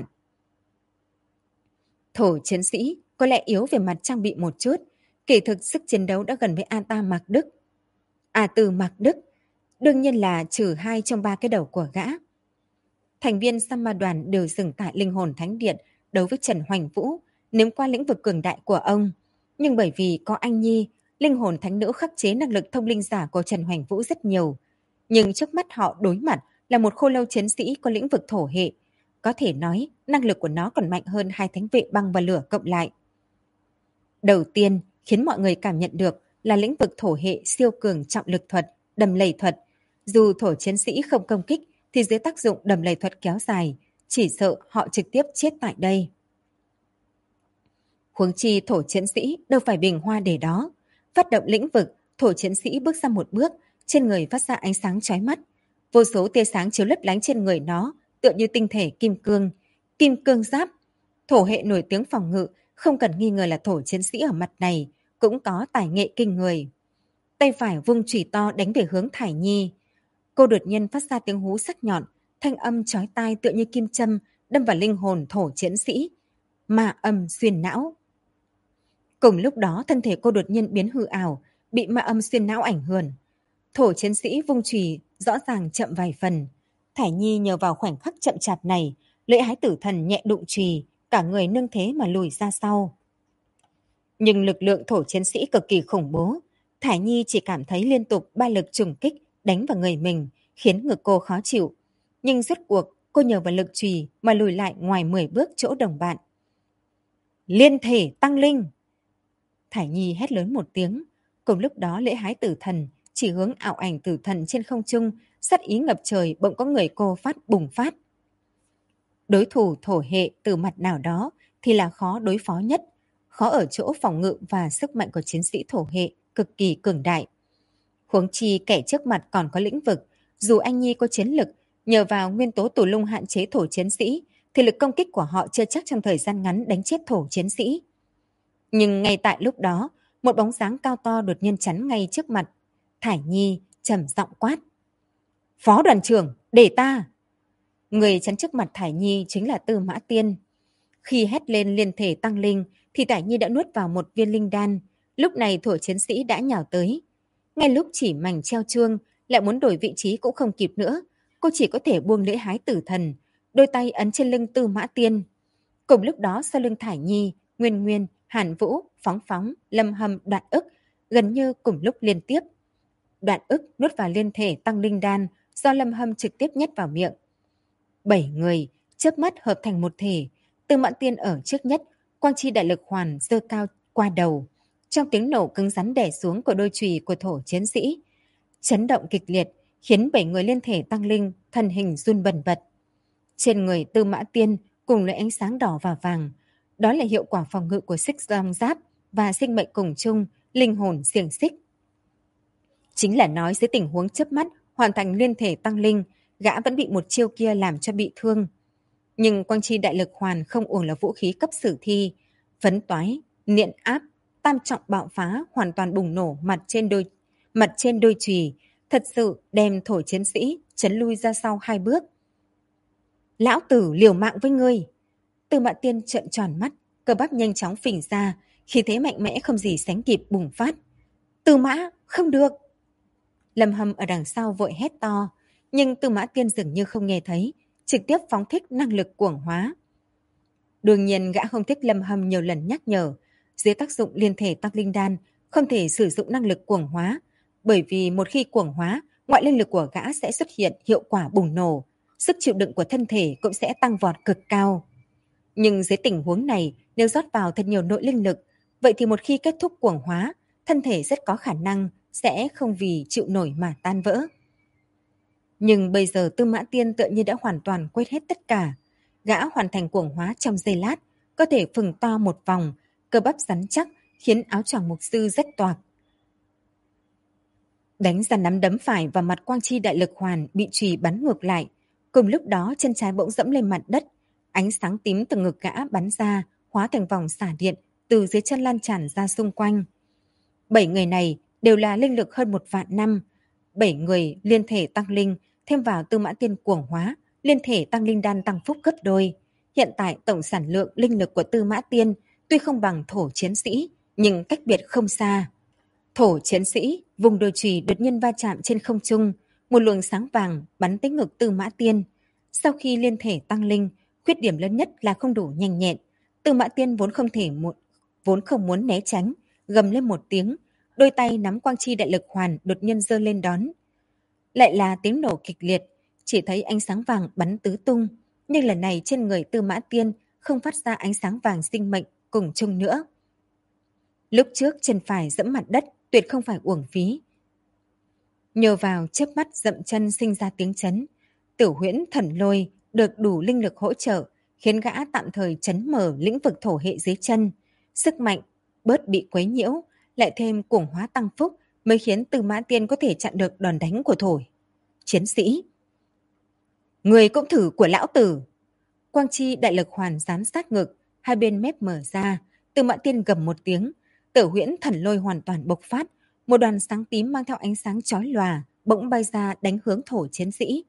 Thổ chiến sĩ có lẽ yếu về mặt trang bị một chút, kỳ thực sức chiến đấu đã gần với A Mạc Đức. Từ Mạc Đức, đương nhiên là trừ 2 trong 3 cái đầu của gã. Thành viên Samma đoàn đều dừng tại Linh Hồn Thánh Điện đấu với Trần Hoành Vũ, nếm qua lĩnh vực cường đại của ông. Nhưng bởi vì có anh Nhi, Linh Hồn Thánh Nữ khắc chế năng lực thông linh giả của Trần Hoành Vũ rất nhiều. Nhưng trước mắt họ đối mặt là một khô lâu chiến sĩ có lĩnh vực thổ hệ. Có thể nói năng lực của nó còn mạnh hơn hai thánh vệ băng và lửa cộng lại. Đầu tiên khiến mọi người cảm nhận được là lĩnh vực thổ hệ siêu cường trọng lực thuật, đầm lầy thuật. Dù thổ chiến sĩ không công kích thì dưới tác dụng đầm lầy thuật kéo dài, chỉ sợ họ trực tiếp chết tại đây. Huống chi thổ chiến sĩ đâu phải bình hoa để đó. Phát động lĩnh vực, thổ chiến sĩ bước ra một bước, trên người phát ra ánh sáng chói mắt. Vô số tia sáng chiếu lấp lánh trên người nó, tựa như tinh thể kim cương giáp. Thổ hệ nổi tiếng phòng ngự, không cần nghi ngờ là thổ chiến sĩ ở mặt này, cũng có tài nghệ kinh người. Tay phải vung chùy to đánh về hướng Thải Nhi. Cô đột nhiên phát ra tiếng hú sắc nhọn, thanh âm chói tai tựa như kim châm, đâm vào linh hồn thổ chiến sĩ. Ma âm xuyên não. Cùng lúc đó thân thể cô đột nhiên biến hư ảo, bị ma âm xuyên não ảnh hưởng. Thổ chiến sĩ vung chùy rõ ràng chậm vài phần. Thải Nhi nhờ vào khoảnh khắc chậm chạp này, lễ hái tử thần nhẹ đụng chùy, cả người nâng thế mà lùi ra sau. Nhưng lực lượng thổ chiến sĩ cực kỳ khủng bố. Thải Nhi chỉ cảm thấy liên tục 3 lực trùng kích đánh vào người mình, khiến ngực cô khó chịu. Nhưng rốt cuộc cô nhờ vào lực chùy mà lùi lại ngoài 10 bước chỗ đồng bạn. Liên thể tăng linh! Thải Nhi hét lớn một tiếng. Cùng lúc đó lễ hái tử thần chỉ hướng ảo ảnh tử thần trên không trung, sát ý ngập trời bỗng có người cô bùng phát. Đối thủ thổ hệ từ mặt nào đó thì là khó đối phó nhất, khó ở chỗ phòng ngự và sức mạnh của chiến sĩ thổ hệ cực kỳ cường đại. Huống chi kẻ trước mặt còn có lĩnh vực, dù anh Nhi có chiến lực, nhờ vào nguyên tố tù lung hạn chế thổ chiến sĩ, thì lực công kích của họ chưa chắc trong thời gian ngắn đánh chết thổ chiến sĩ. Nhưng ngay tại lúc đó, một bóng dáng cao to đột nhiên chắn ngay trước mặt. Thải Nhi trầm giọng quát. Phó đoàn trưởng, để ta! Người chắn trước mặt Thải Nhi chính là Tư Mã Tiên. Khi hét lên liên thể tăng linh, thì Thải Nhi đã nuốt vào một viên linh đan. Lúc này thổ chiến sĩ đã nhào tới. Ngay lúc chỉ mảnh treo chuông, lại muốn đổi vị trí cũng không kịp nữa. Cô chỉ có thể buông lễ hái tử thần, đôi tay ấn trên lưng Tư Mã Tiên. Cùng lúc đó sau lưng Thải Nhi, Nguyên Nguyên, Hàn Vũ, Phóng Phóng, Lâm Hâm, Đoạn Ức gần như cùng lúc liên tiếp. Đoạn Ức nuốt vào liên thể tăng linh đan do Lâm Hâm trực tiếp nhét vào miệng. 7 người chớp mắt hợp thành một thể. Tư Mã Tiên ở trước nhất, quang chi đại lực hoàn giơ cao qua đầu. Trong tiếng nổ cứng rắn đè xuống của đôi chùy của thổ chiến sĩ, chấn động kịch liệt khiến 7 người liên thể tăng linh thân hình run bần bật. Trên người Tư Mã Tiên cùng lấy ánh sáng đỏ và vàng, đó là hiệu quả phòng ngự của xích long giáp và sinh mệnh cùng chung, linh hồn xiềng xích. Chính là nói dưới tình huống chớp mắt hoàn thành liên thể tăng linh, gã vẫn bị một chiêu kia làm cho bị thương. Nhưng quang chi đại lực hoàn không uổng là vũ khí cấp sử thi, phấn toái, niện áp, tam trọng bạo phá hoàn toàn bùng nổ mặt trên đôi chùy, thật sự đem thổ chiến sĩ chấn lui ra sau 2 bước. Lão tử liều mạng với ngươi! Tư Mã Tiên trợn tròn mắt, cơ bắp nhanh chóng phình ra, khí thế mạnh mẽ không gì sánh kịp bùng phát. Tư Mã, không được! Lâm Hâm ở đằng sau vội hét to, nhưng Tư Mã Tiên dường như không nghe thấy, trực tiếp phóng thích năng lực cuồng hóa. Đương nhiên gã không thích Lâm Hâm nhiều lần nhắc nhở, dưới tác dụng liên thể tăng linh đan, không thể sử dụng năng lực cuồng hóa, bởi vì một khi cuồng hóa, ngoại linh lực của gã sẽ xuất hiện hiệu quả bùng nổ, sức chịu đựng của thân thể cũng sẽ tăng vọt cực cao. Nhưng dưới tình huống này, nếu rót vào thật nhiều nội linh lực, vậy thì một khi kết thúc cuồng hóa, thân thể rất có khả năng sẽ không vì chịu nổi mà tan vỡ. Nhưng bây giờ Tư Mã Tiên tựa như đã hoàn toàn quên hết tất cả. Gã hoàn thành cuồng hóa trong giây lát, có thể phừng to một vòng, cơ bắp rắn chắc, khiến áo choàng mục sư rách toạc. Đánh ra nắm đấm phải vào mặt quang chi đại lực hoàn bị chùy bắn ngược lại. Cùng lúc đó chân trái bỗng dẫm lên mặt đất. Ánh sáng tím từ ngực gã bắn ra, hóa thành vòng xả điện, từ dưới chân lan tràn ra xung quanh. 7 người này đều là linh lực hơn 1.000.000 năm. 7 người liên thể tăng linh, thêm vào Tư Mã Tiên cuồng hóa, liên thể tăng linh đan tăng phúc gấp đôi. Hiện tại tổng sản lượng linh lực của Tư Mã Tiên tuy không bằng thổ chiến sĩ, nhưng cách biệt không xa. Thổ chiến sĩ vùng đôi chùy đột nhiên va chạm trên không trung, một luồng sáng vàng bắn tới ngực Tư Mã Tiên. Sau khi liên thể tăng linh, khuyết điểm lớn nhất là không đủ nhanh nhẹn. Tư Mã Tiên vốn không muốn né tránh, gầm lên một tiếng, đôi tay nắm quang chi đại lực hoàn đột nhiên giơ lên đón. Lại là tiếng nổ kịch liệt, chỉ thấy ánh sáng vàng bắn tứ tung, nhưng lần này trên người Tư Mã Tiên không phát ra ánh sáng vàng sinh mệnh cùng chung nữa. Lúc trước chân phải dẫm mặt đất tuyệt không phải uổng phí. Nhờ vào chớp mắt dậm chân sinh ra tiếng chấn, Tiểu Huyễn Thần Lôi được đủ linh lực hỗ trợ, khiến gã tạm thời chấn mở lĩnh vực thổ hệ dưới chân. Sức mạnh bớt bị quấy nhiễu, lại thêm cuồng hóa tăng phúc mới khiến Tư Mã Tiên có thể chặn được đòn đánh của thổ chiến sĩ. Người cũng thử của lão tử. Quang chi đại lực hoàn giám sát ngực, hai bên mép mở ra, Tư Mã Tiên gầm một tiếng, Tiểu Huyễn Thần Lôi hoàn toàn bộc phát, một đoàn sáng tím mang theo ánh sáng chói lòa bỗng bay ra đánh hướng thổ chiến sĩ.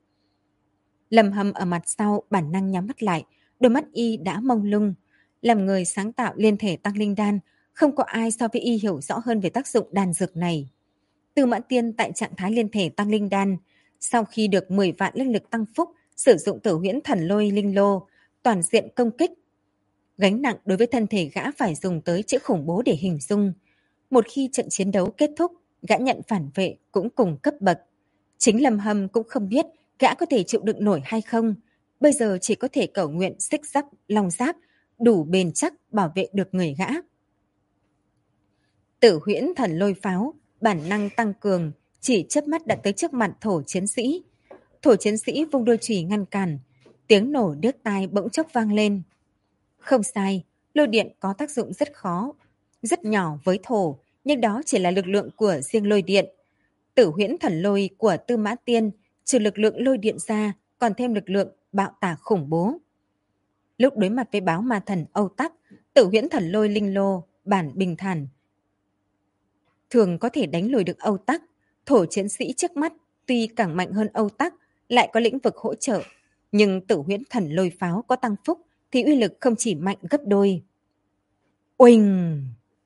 Lâm Hâm ở mặt sau bản năng nhắm mắt lại, đôi mắt y đã mông lung. Làm người sáng tạo liên thể tăng linh đan, không có ai so với y hiểu rõ hơn về tác dụng đan dược này. Tư Mã Tiên tại trạng thái liên thể tăng linh đan, sau khi được 10 vạn linh lực tăng phúc, sử dụng Tiểu Huyễn Thần Lôi linh lô, toàn diện công kích. Gánh nặng đối với thân thể gã phải dùng tới chữ khủng bố để hình dung. Một khi trận chiến đấu kết thúc, gã nhận phản vệ cũng cùng cấp bậc. Chính Lâm Hâm cũng không biết gã có thể chịu đựng nổi hay không. Bây giờ chỉ có thể cầu nguyện xích sắt long giáp đủ bền chắc bảo vệ được người gã. Tử Huyễn Thần Lôi pháo, bản năng tăng cường, chỉ chớp mắt đã tới trước mặt thổ chiến sĩ. Thổ chiến sĩ vung đôi chùy ngăn cản, tiếng nổ điếc tai bỗng chốc vang lên. Không sai, lôi điện có tác dụng rất nhỏ với thổ, nhưng đó chỉ là lực lượng của riêng lôi điện. Tử Huyễn Thần Lôi của Tư Mã Tiên trừ lực lượng lôi điện ra, còn thêm lực lượng bạo tả khủng bố. Lúc đối mặt với báo ma thần Âu Tắc, Tử Huyễn Thần Lôi linh lô bản bình thản thường có thể đánh lùi được Âu Tắc. Thổ chiến sĩ trước mắt tuy càng mạnh hơn Âu Tắc, lại có lĩnh vực hỗ trợ, nhưng Tử Huyễn Thần Lôi pháo có tăng phúc thì uy lực không chỉ mạnh gấp đôi. Oanh!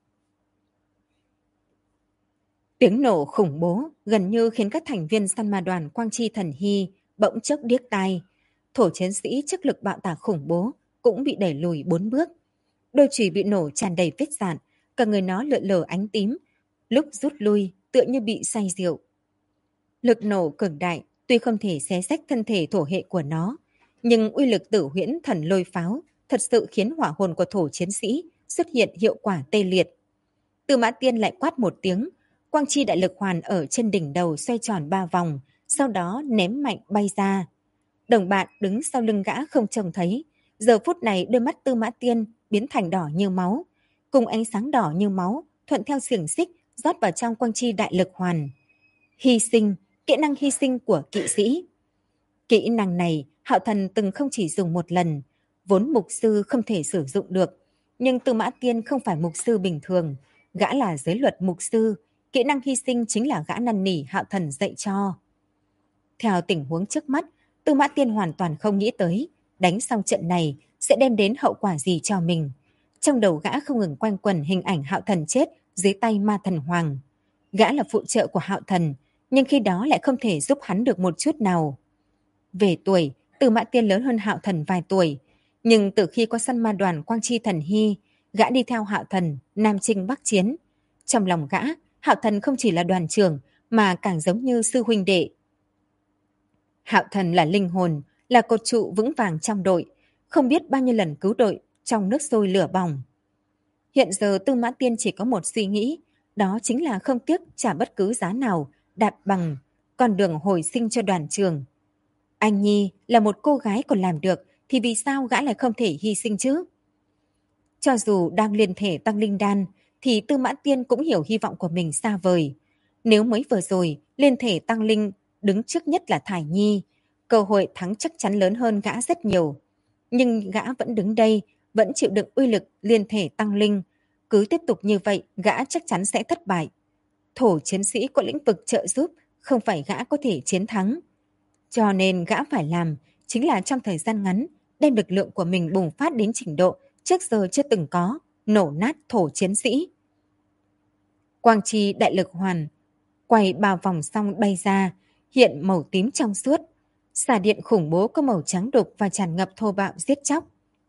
Tiếng nổ khủng bố gần như khiến các thành viên săn ma đoàn Quang Chi Thần Hy bỗng chốc điếc tai. Thổ chiến sĩ trước lực bạo tả khủng bố cũng bị đẩy lùi 4 bước. Đôi chùy bị nổ tràn đầy vết dạn, cả người nó lượn lờ ánh tím, lúc rút lui tựa như bị say rượu. Lực nổ cường đại tuy không thể xé rách thân thể thổ hệ của nó, nhưng uy lực Tử Huyễn Thần Lôi pháo thật sự khiến hỏa hồn của thổ chiến sĩ xuất hiện hiệu quả tê liệt. Tư Mã Tiên lại quát một tiếng, quang chi đại lực hoàn ở trên đỉnh đầu xoay tròn 3 vòng, sau đó ném mạnh bay ra. Đồng bạn đứng sau lưng gã không trông thấy, giờ phút này đôi mắt Tư Mã Tiên biến thành đỏ như máu, cùng ánh sáng đỏ như máu thuận theo xiềng xích rót vào trong quang chi đại lực hoàn. Hy sinh, kỹ năng hy sinh của kỵ sĩ. Kỹ năng này Hạo Thần từng không chỉ dùng một lần, vốn mục sư không thể sử dụng được, nhưng Tư Mã Tiên không phải mục sư bình thường, gã là giới luật mục sư, kỹ năng hy sinh chính là gã năn nỉ Hạo Thần dạy cho. Theo tình huống trước mắt, Tư Mã Tiên hoàn toàn không nghĩ tới đánh xong trận này sẽ đem đến hậu quả gì cho mình. Trong đầu gã không ngừng quanh quẩn hình ảnh Hạo Thần chết dưới tay ma thần hoàng. Gã là phụ trợ của Hạo Thần, nhưng khi đó lại không thể giúp hắn được một chút nào. Về tuổi, Tư Mã Tiên lớn hơn Hạo Thần vài tuổi, nhưng từ khi có săn ma đoàn Quang Chi Thần Hy, gã đi theo Hạo Thần Nam Chinh Bắc Chiến. Trong lòng gã, Hạo Thần không chỉ là đoàn trưởng mà càng giống như sư huynh đệ. Hạo Thần là linh hồn, là cột trụ vững vàng trong đội, không biết bao nhiêu lần cứu đội trong nước sôi lửa bỏng. Hiện giờ Tư Mã Tiên chỉ có một suy nghĩ, đó chính là không tiếc trả bất cứ giá nào đạp bằng con đường hồi sinh cho đoàn trường. Anh Nhi là một cô gái còn làm được thì vì sao gã lại không thể hy sinh chứ? Cho dù đang liên thể tăng linh đan, thì Tư Mã Tiên cũng hiểu hy vọng của mình xa vời. Nếu mới vừa rồi, liên thể tăng linh đứng trước nhất là Thải Nhi, cơ hội thắng chắc chắn lớn hơn gã rất nhiều. Nhưng gã vẫn đứng đây, vẫn chịu đựng uy lực liên thể tăng linh. Cứ tiếp tục như vậy, gã chắc chắn sẽ thất bại. Thổ chiến sĩ có lĩnh vực trợ giúp, không phải gã có thể chiến thắng. Cho nên gã phải làm, chính là trong thời gian ngắn, đem lực lượng của mình bùng phát đến trình độ trước giờ chưa từng có, nổ nát thổ chiến sĩ. Quang chi đại lực hoàn, quay bao vòng xong bay ra, hiện màu tím trong suốt. Xà điện khủng bố có màu trắng đục và tràn ngập thô bạo giết chóc.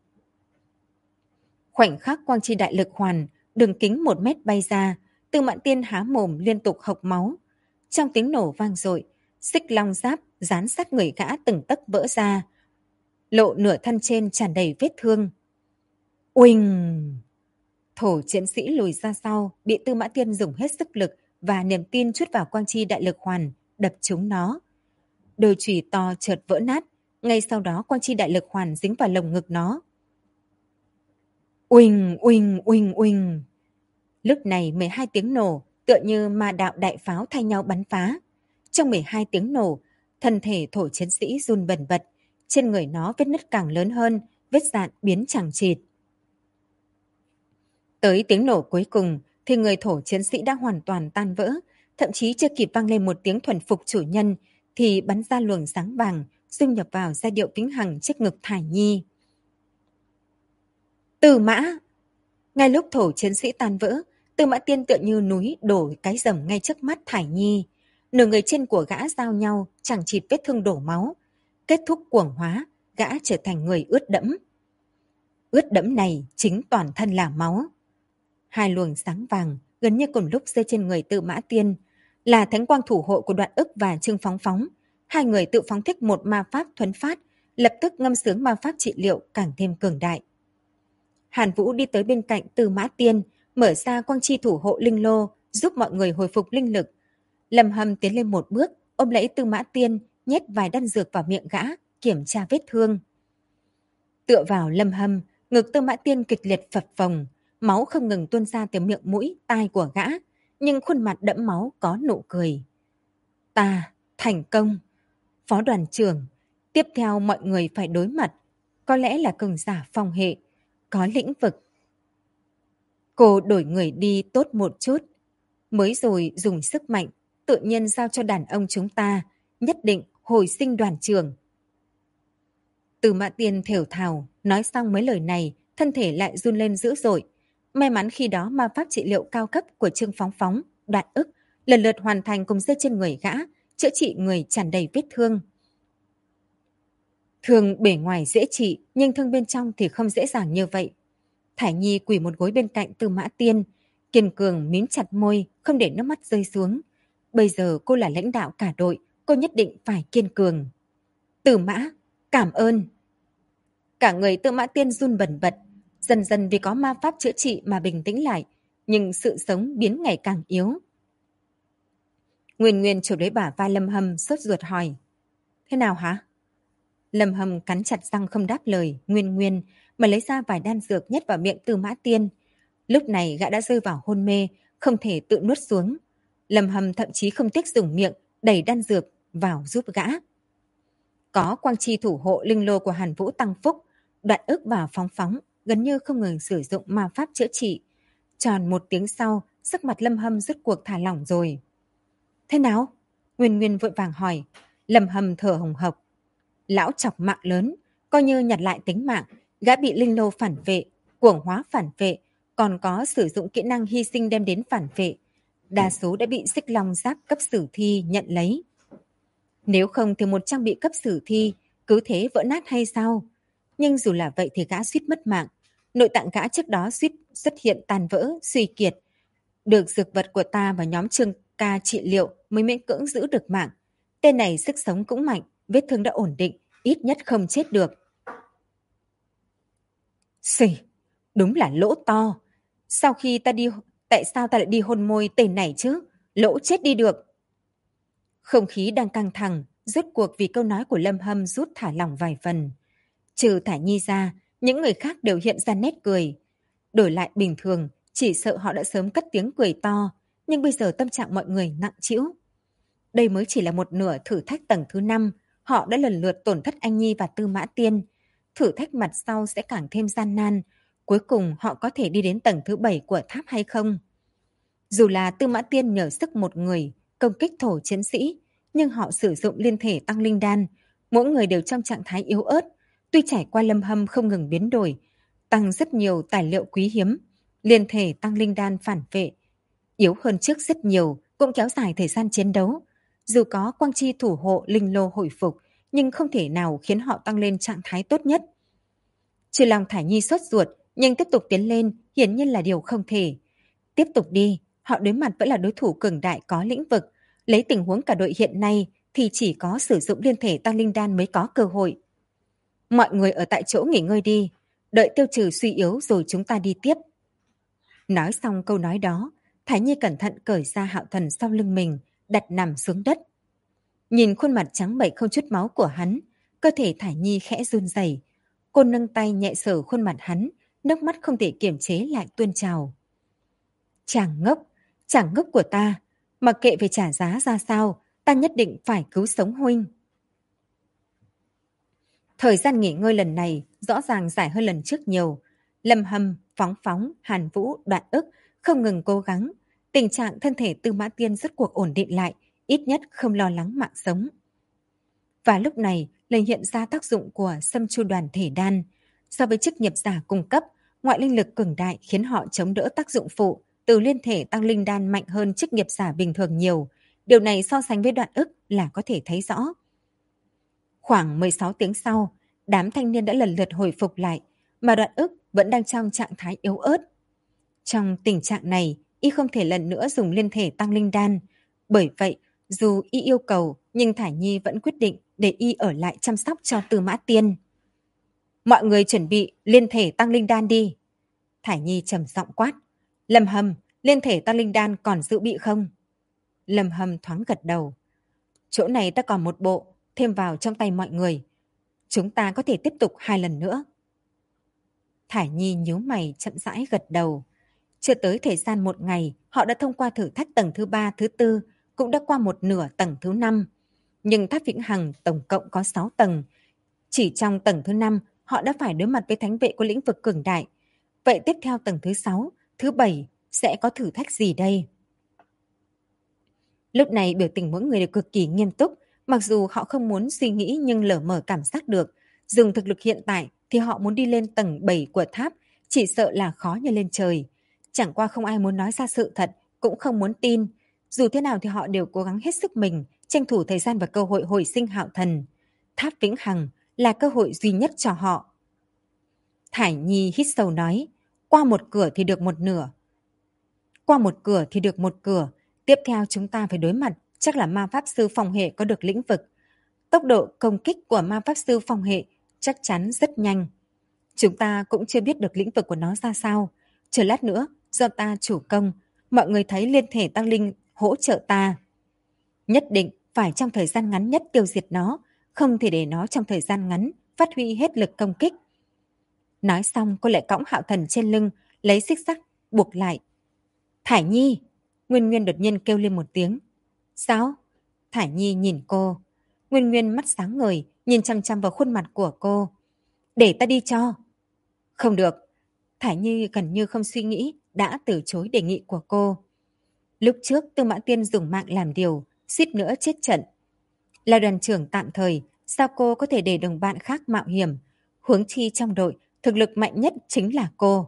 Khoảnh khắc quang chi đại lực hoàn, đường kính 1 mét bay ra, Tư Mã Tiên há mồm liên tục hộc máu. Trong tiếng nổ vang dội, xích long giáp dán sát người gã từng tấc vỡ ra, lộ nửa thân trên tràn đầy vết thương. Uỳnh! Thổ chiến sĩ lùi ra sau, bị Tư Mã Tiên dùng hết sức lực và niềm tin chút vào quang chi đại lực hoàn, đập trúng nó. Đôi chùy to chợt vỡ nát, ngay sau đó quang chi đại lực hoàn dính vào lồng ngực nó. Uỳnh, uỳnh, uỳnh, uỳnh. Lúc này 12 tiếng nổ, tựa như ma đạo đại pháo thay nhau bắn phá. Trong 12 tiếng nổ, thân thể thổ chiến sĩ run bần bật, trên người nó vết nứt càng lớn hơn, vết dạn biến chằng chịt. Tới tiếng nổ cuối cùng thì người thổ chiến sĩ đã hoàn toàn tan vỡ, thậm chí chưa kịp vang lên một tiếng thuần phục chủ nhân thì bắn ra luồng sáng vàng, dung nhập vào giai điệu vĩnh hằng trước ngực Thải Nhi. Tư Mã! Ngay lúc thổ chiến sĩ tan vỡ, Tư Mã Tiên tựa như núi đổ cái rầm ngay trước mắt Thải Nhi. Nửa người trên của gã giao nhau, chẳng chịt vết thương đổ máu. Kết thúc cuồng hóa, gã trở thành người ướt đẫm. Ướt đẫm này chính toàn thân là máu. Hai luồng sáng vàng gần như cùng lúc rơi trên người Tư Mã Tiên, là thánh quang thủ hộ của Đoạn Ức và Trương Phóng Phóng. Hai người tự phóng thích một ma pháp thuấn phát, lập tức ngâm sướng ma pháp trị liệu càng thêm cường đại. Hàn Vũ đi tới bên cạnh Tư Mã Tiên, mở ra quang chi thủ hộ linh lô, giúp mọi người hồi phục linh lực. Lâm Hâm tiến lên một bước, ôm lấy Tư Mã Tiên, nhét vài đan dược vào miệng gã, kiểm tra vết thương. Tựa vào Lâm Hâm, ngực Tư Mã Tiên kịch liệt phập phồng, máu không ngừng tuôn ra từ miệng mũi, tai của gã, nhưng khuôn mặt đẫm máu có nụ cười. Ta, thành công. Phó đoàn trưởng, tiếp theo mọi người phải đối mặt, có lẽ là cường giả phong hệ, có lĩnh vực. Cô đổi người đi tốt một chút, mới rồi dùng sức mạnh, tự nhiên giao cho đàn ông chúng ta, nhất định hồi sinh đoàn trưởng. Tư Mã Tiên thều thào, nói xong mấy lời này, thân thể lại run lên dữ dội. May mắn khi đó ma pháp trị liệu cao cấp của Trương Phóng Phóng, Đoạn Ức, lần lượt hoàn thành cùng rơi trên người gã, chữa trị người tràn đầy vết thương. Thương bề ngoài dễ trị, nhưng thương bên trong thì không dễ dàng như vậy. Thải Nhi quỳ một gối bên cạnh Tư Mã Tiên, kiên cường mím chặt môi, không để nước mắt rơi xuống. Bây giờ cô là lãnh đạo cả đội, cô nhất định phải kiên cường. Tư Mã, cảm ơn. Cả người Tư Mã Tiên run bần bật, dần dần vì có ma pháp chữa trị mà bình tĩnh lại, nhưng sự sống biến ngày càng yếu. Nguyên Nguyên chụp lấy bả vai Lâm Hâm, sốt ruột hỏi. Thế nào hả? Lâm Hâm cắn chặt răng không đáp lời. Nguyên Nguyên mà lấy ra vài đan dược nhét vào miệng Tư Mã Tiên. Lúc này gã đã rơi vào hôn mê, không thể tự nuốt xuống. Lâm Hâm thậm chí không tiếc dùng miệng đẩy đan dược vào giúp gã. Có quang chi thủ hộ linh lô của Hàn Vũ tăng phúc, Đoạn Ức và Phóng Phóng gần như không ngừng sử dụng ma pháp chữa trị. Tròn một tiếng sau, sắc mặt Lâm Hâm rốt cuộc thả lỏng rồi. Thế nào? Nguyên Nguyên vội vàng hỏi. Lâm Hâm thở hồng hộc. Lão chọc mạng lớn, coi như nhặt lại tính mạng, gã bị linh lô phản vệ, cuồng hóa phản vệ, còn có sử dụng kỹ năng hy sinh đem đến phản vệ. Đa số đã bị xích long giáp cấp sử thi nhận lấy. Nếu không thì một trang bị cấp sử thi, cứ thế vỡ nát hay sao? Nhưng dù là vậy thì gã suýt mất mạng. Nội tạng gã trước đó suýt xuất hiện tàn vỡ, suy kiệt. Được dược vật của ta và nhóm Trương ca trị liệu mới miễn cưỡng giữ được mạng. Tên này sức sống cũng mạnh, vết thương đã ổn định, ít nhất không chết được. Xì, đúng là lỗ to. Tại sao ta lại đi hôn môi tên này chứ? Lỗ chết đi được. Không khí đang căng thẳng, rốt cuộc vì câu nói của Lâm Hâm rút thả lỏng vài phần. Trừ Thải Nhi ra, những người khác đều hiện ra nét cười. Đổi lại bình thường, chỉ sợ họ đã sớm cất tiếng cười to, nhưng bây giờ tâm trạng mọi người nặng trĩu. Đây mới chỉ là một nửa thử thách tầng thứ 5, họ đã lần lượt tổn thất Anh Nhi và Tư Mã Tiên. Thử thách mặt sau sẽ càng thêm gian nan, cuối cùng họ có thể đi đến tầng thứ 7 của tháp hay không? Dù là Tư Mã Tiên nhờ sức một người, công kích thổ chiến sĩ, nhưng họ sử dụng liên thể tăng linh đan, mỗi người đều trong trạng thái yếu ớt, tuy trải qua lâm hâm không ngừng biến đổi, tăng rất nhiều tài liệu quý hiếm, liên thể tăng linh đan phản vệ, yếu hơn trước rất nhiều, cũng kéo dài thời gian chiến đấu. Dù có quang chi thủ hộ linh lô hồi phục, nhưng không thể nào khiến họ tăng lên trạng thái tốt nhất. Trừ lòng Thải Nhi sốt ruột, nhưng tiếp tục tiến lên hiển nhiên là điều không thể. Tiếp tục đi, họ đối mặt vẫn là đối thủ cường đại có lĩnh vực. Lấy tình huống cả đội hiện nay thì chỉ có sử dụng liên thể tăng linh đan mới có cơ hội. Mọi người ở tại chỗ nghỉ ngơi đi, đợi tiêu trừ suy yếu rồi chúng ta đi tiếp. Nói xong câu nói đó, Thái Nhi cẩn thận cởi ra Hạo Thần sau lưng mình, đặt nằm xuống đất. Nhìn khuôn mặt trắng bệch không chút máu của hắn, cơ thể Thải Nhi khẽ run rẩy. Cô nâng tay nhẹ sờ khuôn mặt hắn, nước mắt không thể kiềm chế lại tuôn trào. Chàng ngốc của ta, mặc kệ phải trả giá ra sao, ta nhất định phải cứu sống huynh. Thời gian nghỉ ngơi lần này rõ ràng dài hơn lần trước nhiều. Lâm Hâm, Phóng Phóng, Hàn Vũ, Đoạn Ức không ngừng cố gắng. Tình trạng thân thể Tư Mã Tiên rốt cuộc ổn định lại, ít nhất không lo lắng mạng sống. Và lúc này lại hiện ra tác dụng của Sâm Chu Đoàn Thể Đan. So với chức nghiệp giả cung cấp, ngoại linh lực cường đại khiến họ chống đỡ tác dụng phụ từ liên thể tăng linh đan mạnh hơn chức nghiệp giả bình thường nhiều. Điều này so sánh với Đoạn Ức là có thể thấy rõ. Khoảng 16 tiếng sau, đám thanh niên đã lần lượt hồi phục lại, mà Đoạn Ức vẫn đang trong trạng thái yếu ớt. Trong tình trạng này, y không thể lần nữa dùng liên thể tăng linh đan. Bởi vậy, dù y yêu cầu, nhưng Thải Nhi vẫn quyết định để y ở lại chăm sóc cho Tư Mã Tiên. Mọi người chuẩn bị liên thể tăng linh đan đi. Thải Nhi trầm giọng quát. Lâm Hâm, liên thể tăng linh đan còn dự bị không? Lâm Hâm thoáng gật đầu. Chỗ này ta còn một bộ, thêm vào trong tay mọi người. Chúng ta có thể tiếp tục 2 lần nữa. Thải Nhi nhíu mày chậm rãi gật đầu. Chưa tới thời gian 1 ngày, họ đã thông qua thử thách tầng thứ 3, thứ 4, cũng đã qua một nửa tầng thứ 5. Nhưng tháp Vĩnh Hằng tổng cộng có 6 tầng. Chỉ trong tầng thứ 5, họ đã phải đối mặt với thánh vệ của lĩnh vực cường đại. Vậy tiếp theo tầng thứ 6, thứ 7 sẽ có thử thách gì đây? Lúc này biểu tình mỗi người đều cực kỳ nghiêm túc, mặc dù họ không muốn suy nghĩ nhưng lờ mờ cảm giác được. Dùng thực lực hiện tại thì họ muốn đi lên tầng 7 của tháp, chỉ sợ là khó như lên trời. Chẳng qua không ai muốn nói ra sự thật, cũng không muốn tin. Dù thế nào thì họ đều cố gắng hết sức mình, tranh thủ thời gian và cơ hội hồi sinh Hạo Thần. Tháp Vĩnh Hằng là cơ hội duy nhất cho họ. Thải Nhi hít sâu nói, qua một cửa thì được một nửa. Qua một cửa thì được một cửa, tiếp theo chúng ta phải đối mặt, chắc là ma pháp sư phòng hệ có được lĩnh vực. Tốc độ công kích của ma pháp sư phòng hệ chắc chắn rất nhanh. Chúng ta cũng chưa biết được lĩnh vực của nó ra sao. Chờ lát nữa, do ta chủ công, mọi người thấy liên thể tăng linh hỗ trợ ta. Nhất định phải trong thời gian ngắn nhất tiêu diệt nó, không thể để nó trong thời gian ngắn phát huy hết lực công kích. Nói xong cô lại cõng Hạo Thần trên lưng, lấy xích sắt buộc lại. Thải Nhi! Nguyên Nguyên đột nhiên kêu lên một tiếng. Sao? Thải Nhi nhìn cô. Nguyên Nguyên mắt sáng ngời, nhìn chăm chăm vào khuôn mặt của cô. Để ta đi cho. Không được. Thải Nhi gần như không suy nghĩ, đã từ chối đề nghị của cô. Lúc trước Tư Mã Tiên dùng mạng làm điều, suýt nữa chết trận. Là đoàn trưởng tạm thời, sao cô có thể để đồng bạn khác mạo hiểm? Huống chi trong đội, thực lực mạnh nhất chính là cô.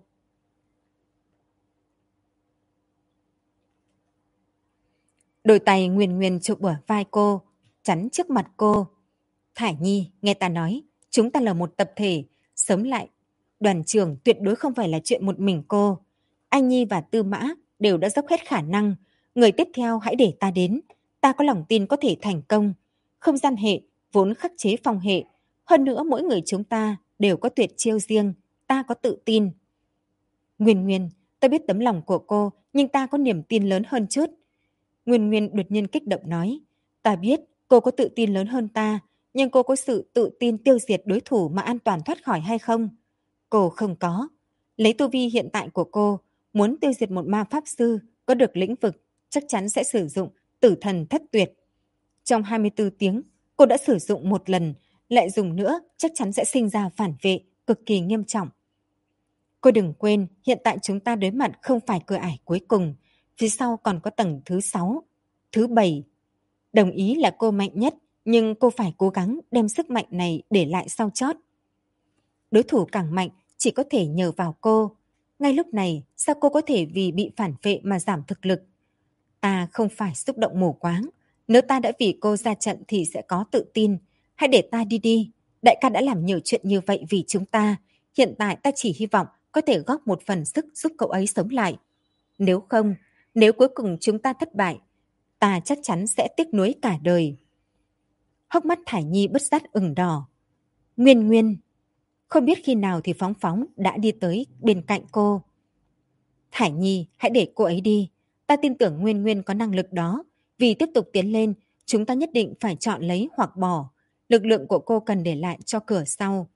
Đôi tay Nguyên Nguyên chụp bờ vai cô, chắn trước mặt cô. Thải Nhi, nghe ta nói, chúng ta là một tập thể, sống lại. Đoàn trưởng tuyệt đối không phải là chuyện một mình cô. Anh Nhi và Tư Mã đều đã dốc hết khả năng. Người tiếp theo hãy để ta đến. Ta có lòng tin có thể thành công. Không gian hệ, vốn khắc chế phong hệ. Hơn nữa mỗi người chúng ta đều có tuyệt chiêu riêng. Ta có tự tin. Nguyên Nguyên, ta biết tấm lòng của cô, nhưng ta có niềm tin lớn hơn chút. Nguyên Nguyên đột nhiên kích động nói. Ta biết cô có tự tin lớn hơn ta, nhưng cô có sự tự tin tiêu diệt đối thủ mà an toàn thoát khỏi hay không? Cô không có. Lấy tu vi hiện tại của cô, muốn tiêu diệt một ma pháp sư có được lĩnh vực, chắc chắn sẽ sử dụng tử thần thất tuyệt. Trong 24 tiếng, cô đã sử dụng một lần, lại dùng nữa chắc chắn sẽ sinh ra phản vệ cực kỳ nghiêm trọng. Cô đừng quên, hiện tại chúng ta đối mặt không phải cửa ải cuối cùng, phía sau còn có tầng thứ 6, thứ 7. Đồng ý là cô mạnh nhất, nhưng cô phải cố gắng đem sức mạnh này để lại sau chót. Đối thủ càng mạnh chỉ có thể nhờ vào cô. Ngay lúc này, sao cô có thể vì bị phản vệ mà giảm thực lực? Ta không phải xúc động mù quáng. Nếu ta đã vì cô ra trận thì sẽ có tự tin. Hãy để ta đi đi. Đại ca đã làm nhiều chuyện như vậy vì chúng ta. Hiện tại ta chỉ hy vọng có thể góp một phần sức giúp cậu ấy sống lại. Nếu không, nếu cuối cùng chúng ta thất bại, ta chắc chắn sẽ tiếc nuối cả đời. Hốc mắt Thải Nhi bất giác ửng đỏ. Nguyên Nguyên. Không biết khi nào thì Phóng Phóng đã đi tới bên cạnh cô. Thải Nhi, hãy để cô ấy đi. Ta tin tưởng Nguyên Nguyên có năng lực đó. Vì tiếp tục tiến lên, chúng ta nhất định phải chọn lấy hoặc bỏ. Lực lượng của cô cần để lại cho cửa sau.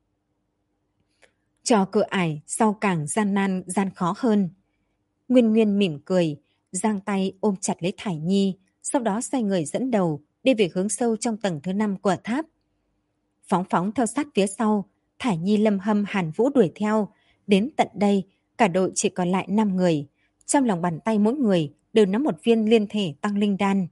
Cho cửa ải sau càng gian khó hơn. Nguyên Nguyên mỉm cười, giang tay ôm chặt lấy Thải Nhi, sau đó xoay người dẫn đầu, đi về hướng sâu trong tầng thứ 5 của tháp. Phóng Phóng theo sát phía sau, Thải Nhi Lâm Hâm Hàn Vũ đuổi theo. Đến tận đây, cả đội chỉ còn lại 5 người. Trong lòng bàn tay mỗi người đều nắm một viên liên thể tăng linh đan.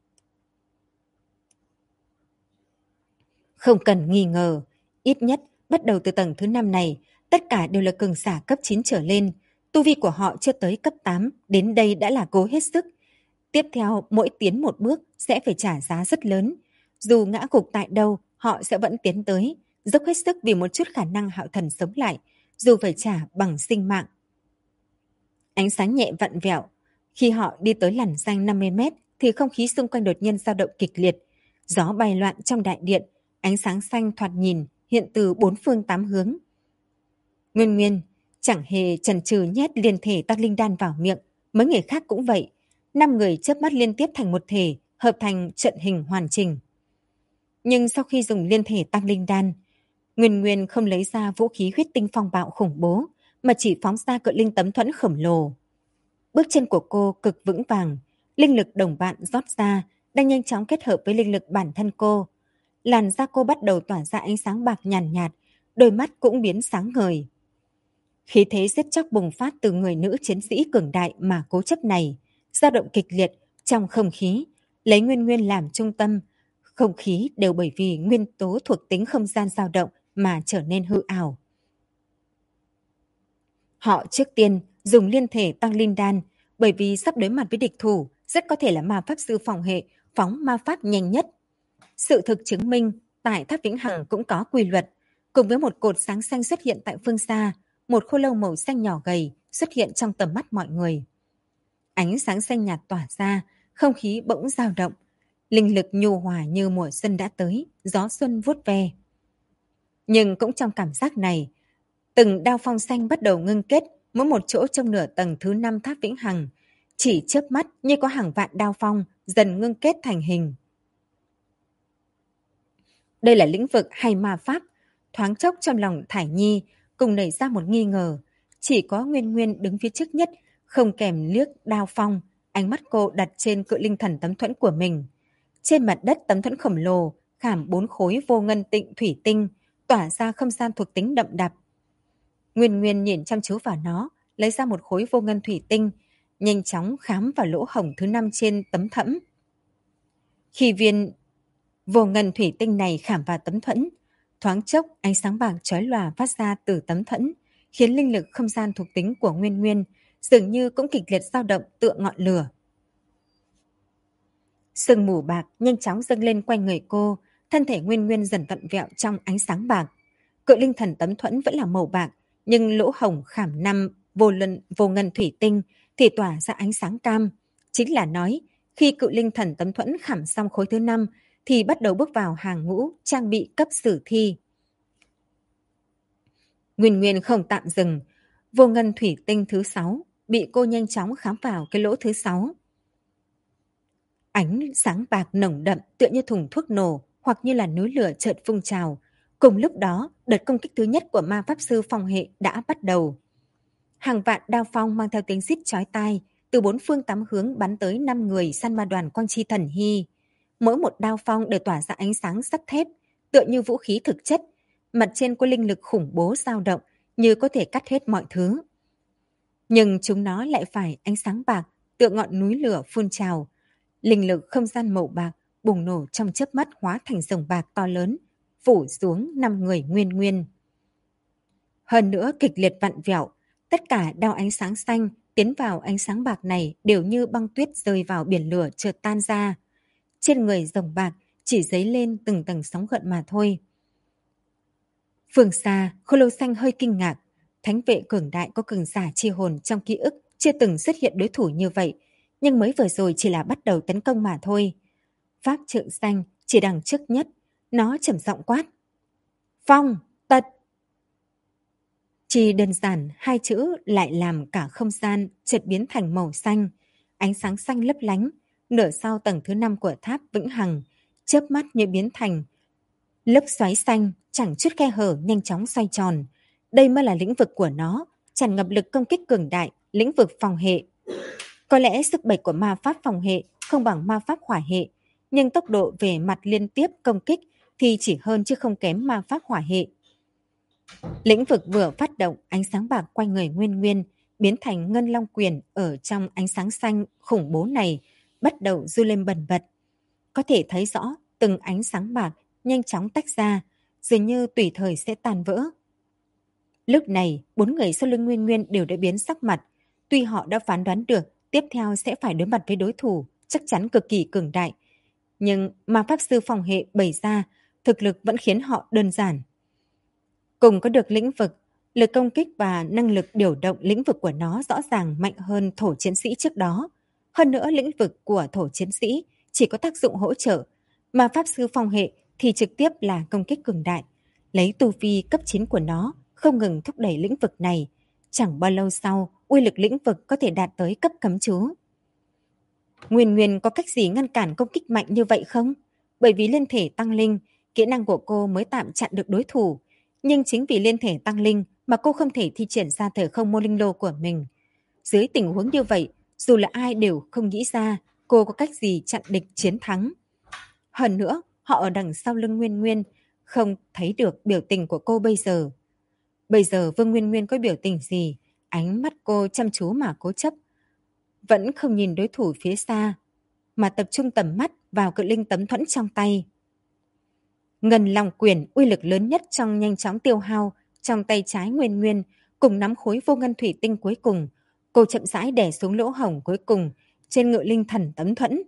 Không cần nghi ngờ, ít nhất bắt đầu từ tầng thứ 5 này, tất cả đều là cường giả cấp 9 trở lên. Tu vi của họ chưa tới cấp 8, đến đây đã là cố hết sức. Tiếp theo, mỗi tiến một bước sẽ phải trả giá rất lớn. Dù ngã gục tại đâu, họ sẽ vẫn tiến tới, dốc hết sức vì một chút khả năng Hạo Thần sống lại, dù phải trả bằng sinh mạng. Ánh sáng nhẹ vặn vẹo. Khi họ đi tới làn ranh 50 mét, thì không khí xung quanh đột nhiên dao động kịch liệt. Gió bay loạn trong đại điện, ánh sáng xanh thoạt nhìn hiện từ 4 phương 8 hướng. Nguyên Nguyên chẳng hề chần chừ nhét liên thể tăng linh đan vào miệng, mấy người khác cũng vậy. 5 người chớp mắt liên tiếp thành một thể, hợp thành trận hình hoàn chỉnh. Nhưng sau khi dùng liên thể tăng linh đan, Nguyên Nguyên không lấy ra vũ khí huyết tinh phong bạo khủng bố, mà chỉ phóng ra cự linh tấm thuẫn khổng lồ. Bước chân của cô cực vững vàng, linh lực đồng bạn rót ra, đang nhanh chóng kết hợp với linh lực bản thân cô. Làn da cô bắt đầu tỏa ra ánh sáng bạc nhàn nhạt, đôi mắt cũng biến sáng ngời. Khí thế giết chóc bùng phát từ người nữ chiến sĩ cường đại mà cố chấp này, dao động kịch liệt trong không khí, lấy Nguyên Nguyên làm trung tâm. Không khí đều bởi vì nguyên tố thuộc tính không gian dao động mà trở nên hư ảo. Họ trước tiên dùng liên thể tăng linh đan, bởi vì sắp đối mặt với địch thủ, rất có thể là ma pháp sư phòng hệ, phóng ma pháp nhanh nhất. Sự thực chứng minh, tại tháp Vĩnh Hằng cũng có quy luật. Cùng với một cột sáng xanh xuất hiện tại phương xa, một khô lâu màu xanh nhỏ gầy xuất hiện trong tầm mắt mọi người. Ánh sáng xanh nhạt tỏa ra, không khí bỗng dao động. Linh lực nhu hòa như mùa xuân đã tới, gió xuân vuốt ve. Nhưng cũng trong cảm giác này, từng đao phong xanh bắt đầu ngưng kết, mỗi một chỗ trong nửa tầng thứ 5 tháp Vĩnh Hằng. Chỉ chớp mắt như có hàng vạn đao phong dần ngưng kết thành hình. Đây là lĩnh vực hay ma pháp? Thoáng chốc trong lòng Thải Nhi cùng nảy ra một nghi ngờ. Chỉ có Nguyên Nguyên đứng phía trước nhất, không kèm liếc đao phong, ánh mắt cô đặt trên cự linh thần tấm thuẫn của mình. Trên mặt đất tấm thuẫn khổng lồ khảm 4 khối vô ngân tịnh thủy tinh, tỏa ra không gian thuộc tính đậm đặc. Nguyên Nguyên nhìn chăm chú vào nó, lấy ra một khối vô ngân thủy tinh, nhanh chóng khám vào lỗ hổng thứ 5 trên tấm thẫm. Khi viên vô ngân thủy tinh này khảm vào tấm thuẫn, thoáng chốc ánh sáng bạc chói lòa phát ra từ tấm thuẫn, khiến linh lực không gian thuộc tính của Nguyên Nguyên dường như cũng kịch liệt dao động tựa ngọn lửa. Sương mù bạc nhanh chóng dâng lên quanh người cô, thân thể Nguyên Nguyên dần vặn vẹo trong ánh sáng bạc. Cự linh thần tấm thuẫn vẫn là màu bạc, nhưng lỗ hổng khảm 5 vô ngân thủy tinh thì tỏa ra ánh sáng cam. Chính là nói, khi cự linh thần tấm thuẫn khảm xong khối thứ 5 thì bắt đầu bước vào hàng ngũ trang bị cấp sử thi. Nguyên Nguyên không tạm dừng, vô ngân thủy tinh thứ 6 bị cô nhanh chóng khám vào cái lỗ thứ 6. Ánh sáng bạc nồng đậm tựa như thùng thuốc nổ, hoặc như là núi lửa chợt phun trào. Cùng lúc đó, đợt công kích thứ nhất của ma pháp sư phong hệ đã bắt đầu. Hàng vạn đao phong mang theo tiếng rít chói tai, từ bốn phương tám hướng bắn tới 5 người săn ma đoàn Quang Chi Thần Hy. Mỗi một đao phong đều tỏa ra ánh sáng sắt thép, tựa như vũ khí thực chất. Mặt trên có linh lực khủng bố dao động, như có thể cắt hết mọi thứ. Nhưng chúng nó lại phải ánh sáng bạc, tựa ngọn núi lửa phun trào. Linh lực không gian màu bạc bùng nổ trong chớp mắt hóa thành rồng bạc to lớn, phủ xuống 5 người nguyên nguyên. Hơn nữa kịch liệt vặn vẹo, tất cả đao ánh sáng xanh tiến vào ánh sáng bạc này đều như băng tuyết rơi vào biển lửa chợt tan ra. Trên người rồng bạc chỉ dấy lên từng tầng sóng gợn mà thôi. Phương xa, Khô Lâu Xanh hơi kinh ngạc. Thánh vệ cường đại có cường giả chi hồn trong ký ức chưa từng xuất hiện đối thủ như vậy, nhưng mới vừa rồi chỉ là bắt đầu tấn công mà thôi. Pháp trượng xanh chỉ đằng trước nhất, nó trầm giọng quát. Phong, tật! Chỉ đơn giản hai chữ lại làm cả không gian chợt biến thành màu xanh, ánh sáng xanh lấp lánh, nửa sau tầng thứ 5 của tháp vĩnh hằng, chớp mắt như biến thành lốc xoáy xanh, chẳng chút khe hở nhanh chóng xoay tròn. Đây mới là lĩnh vực của nó, tràn ngập lực công kích cường đại, lĩnh vực phòng hệ. Có lẽ sức bật của ma pháp phòng hệ không bằng ma pháp hỏa hệ, nhưng tốc độ về mặt liên tiếp công kích thì chỉ hơn chứ không kém ma pháp hỏa hệ. Lĩnh vực vừa phát động, ánh sáng bạc quanh người Nguyên Nguyên biến thành ngân long quyền ở trong ánh sáng xanh khủng bố này, bắt đầu du lên bần bật. Có thể thấy rõ từng ánh sáng bạc nhanh chóng tách ra, dường như tùy thời sẽ tan vỡ. Lúc này, 4 người sau lưng Nguyên Nguyên đều đã biến sắc mặt. Tuy họ đã phán đoán được tiếp theo sẽ phải đối mặt với đối thủ chắc chắn cực kỳ cường đại, nhưng ma pháp sư phòng hệ bày ra thực lực vẫn khiến họ đơn giản. Cùng có được lĩnh vực, lực công kích và năng lực điều động lĩnh vực của nó rõ ràng mạnh hơn thổ chiến sĩ trước đó. Hơn nữa lĩnh vực của thổ chiến sĩ chỉ có tác dụng hỗ trợ, mà pháp sư phong hệ thì trực tiếp là công kích cường đại. Lấy tu vi cấp 9 của nó không ngừng thúc đẩy lĩnh vực này. Chẳng bao lâu sau, uy lực lĩnh vực có thể đạt tới cấp cấm chú. Nguyên Nguyên có cách gì ngăn cản công kích mạnh như vậy không? Bởi vì liên thể tăng linh, kỹ năng của cô mới tạm chặn được đối thủ. Nhưng chính vì liên thể tăng linh mà cô không thể thi triển ra thời không mô linh lô của mình. Dưới tình huống như vậy, dù là ai đều không nghĩ ra cô có cách gì chặn địch chiến thắng. Hơn nữa, họ ở đằng sau lưng Nguyên Nguyên không thấy được biểu tình của cô bây giờ. Bây giờ Vương Nguyên Nguyên có biểu tình gì? Ánh mắt cô chăm chú mà cố chấp. Vẫn không nhìn đối thủ phía xa, mà tập trung tầm mắt vào cự linh tấm thuẫn trong tay. Ngân Long quyền uy lực lớn nhất trong nhanh chóng tiêu hao trong tay trái Nguyên Nguyên, cùng nắm khối vô ngân thủy tinh cuối cùng. Cô chậm rãi đè xuống lỗ hổng cuối cùng trên ngự linh thần tấm thuẫn.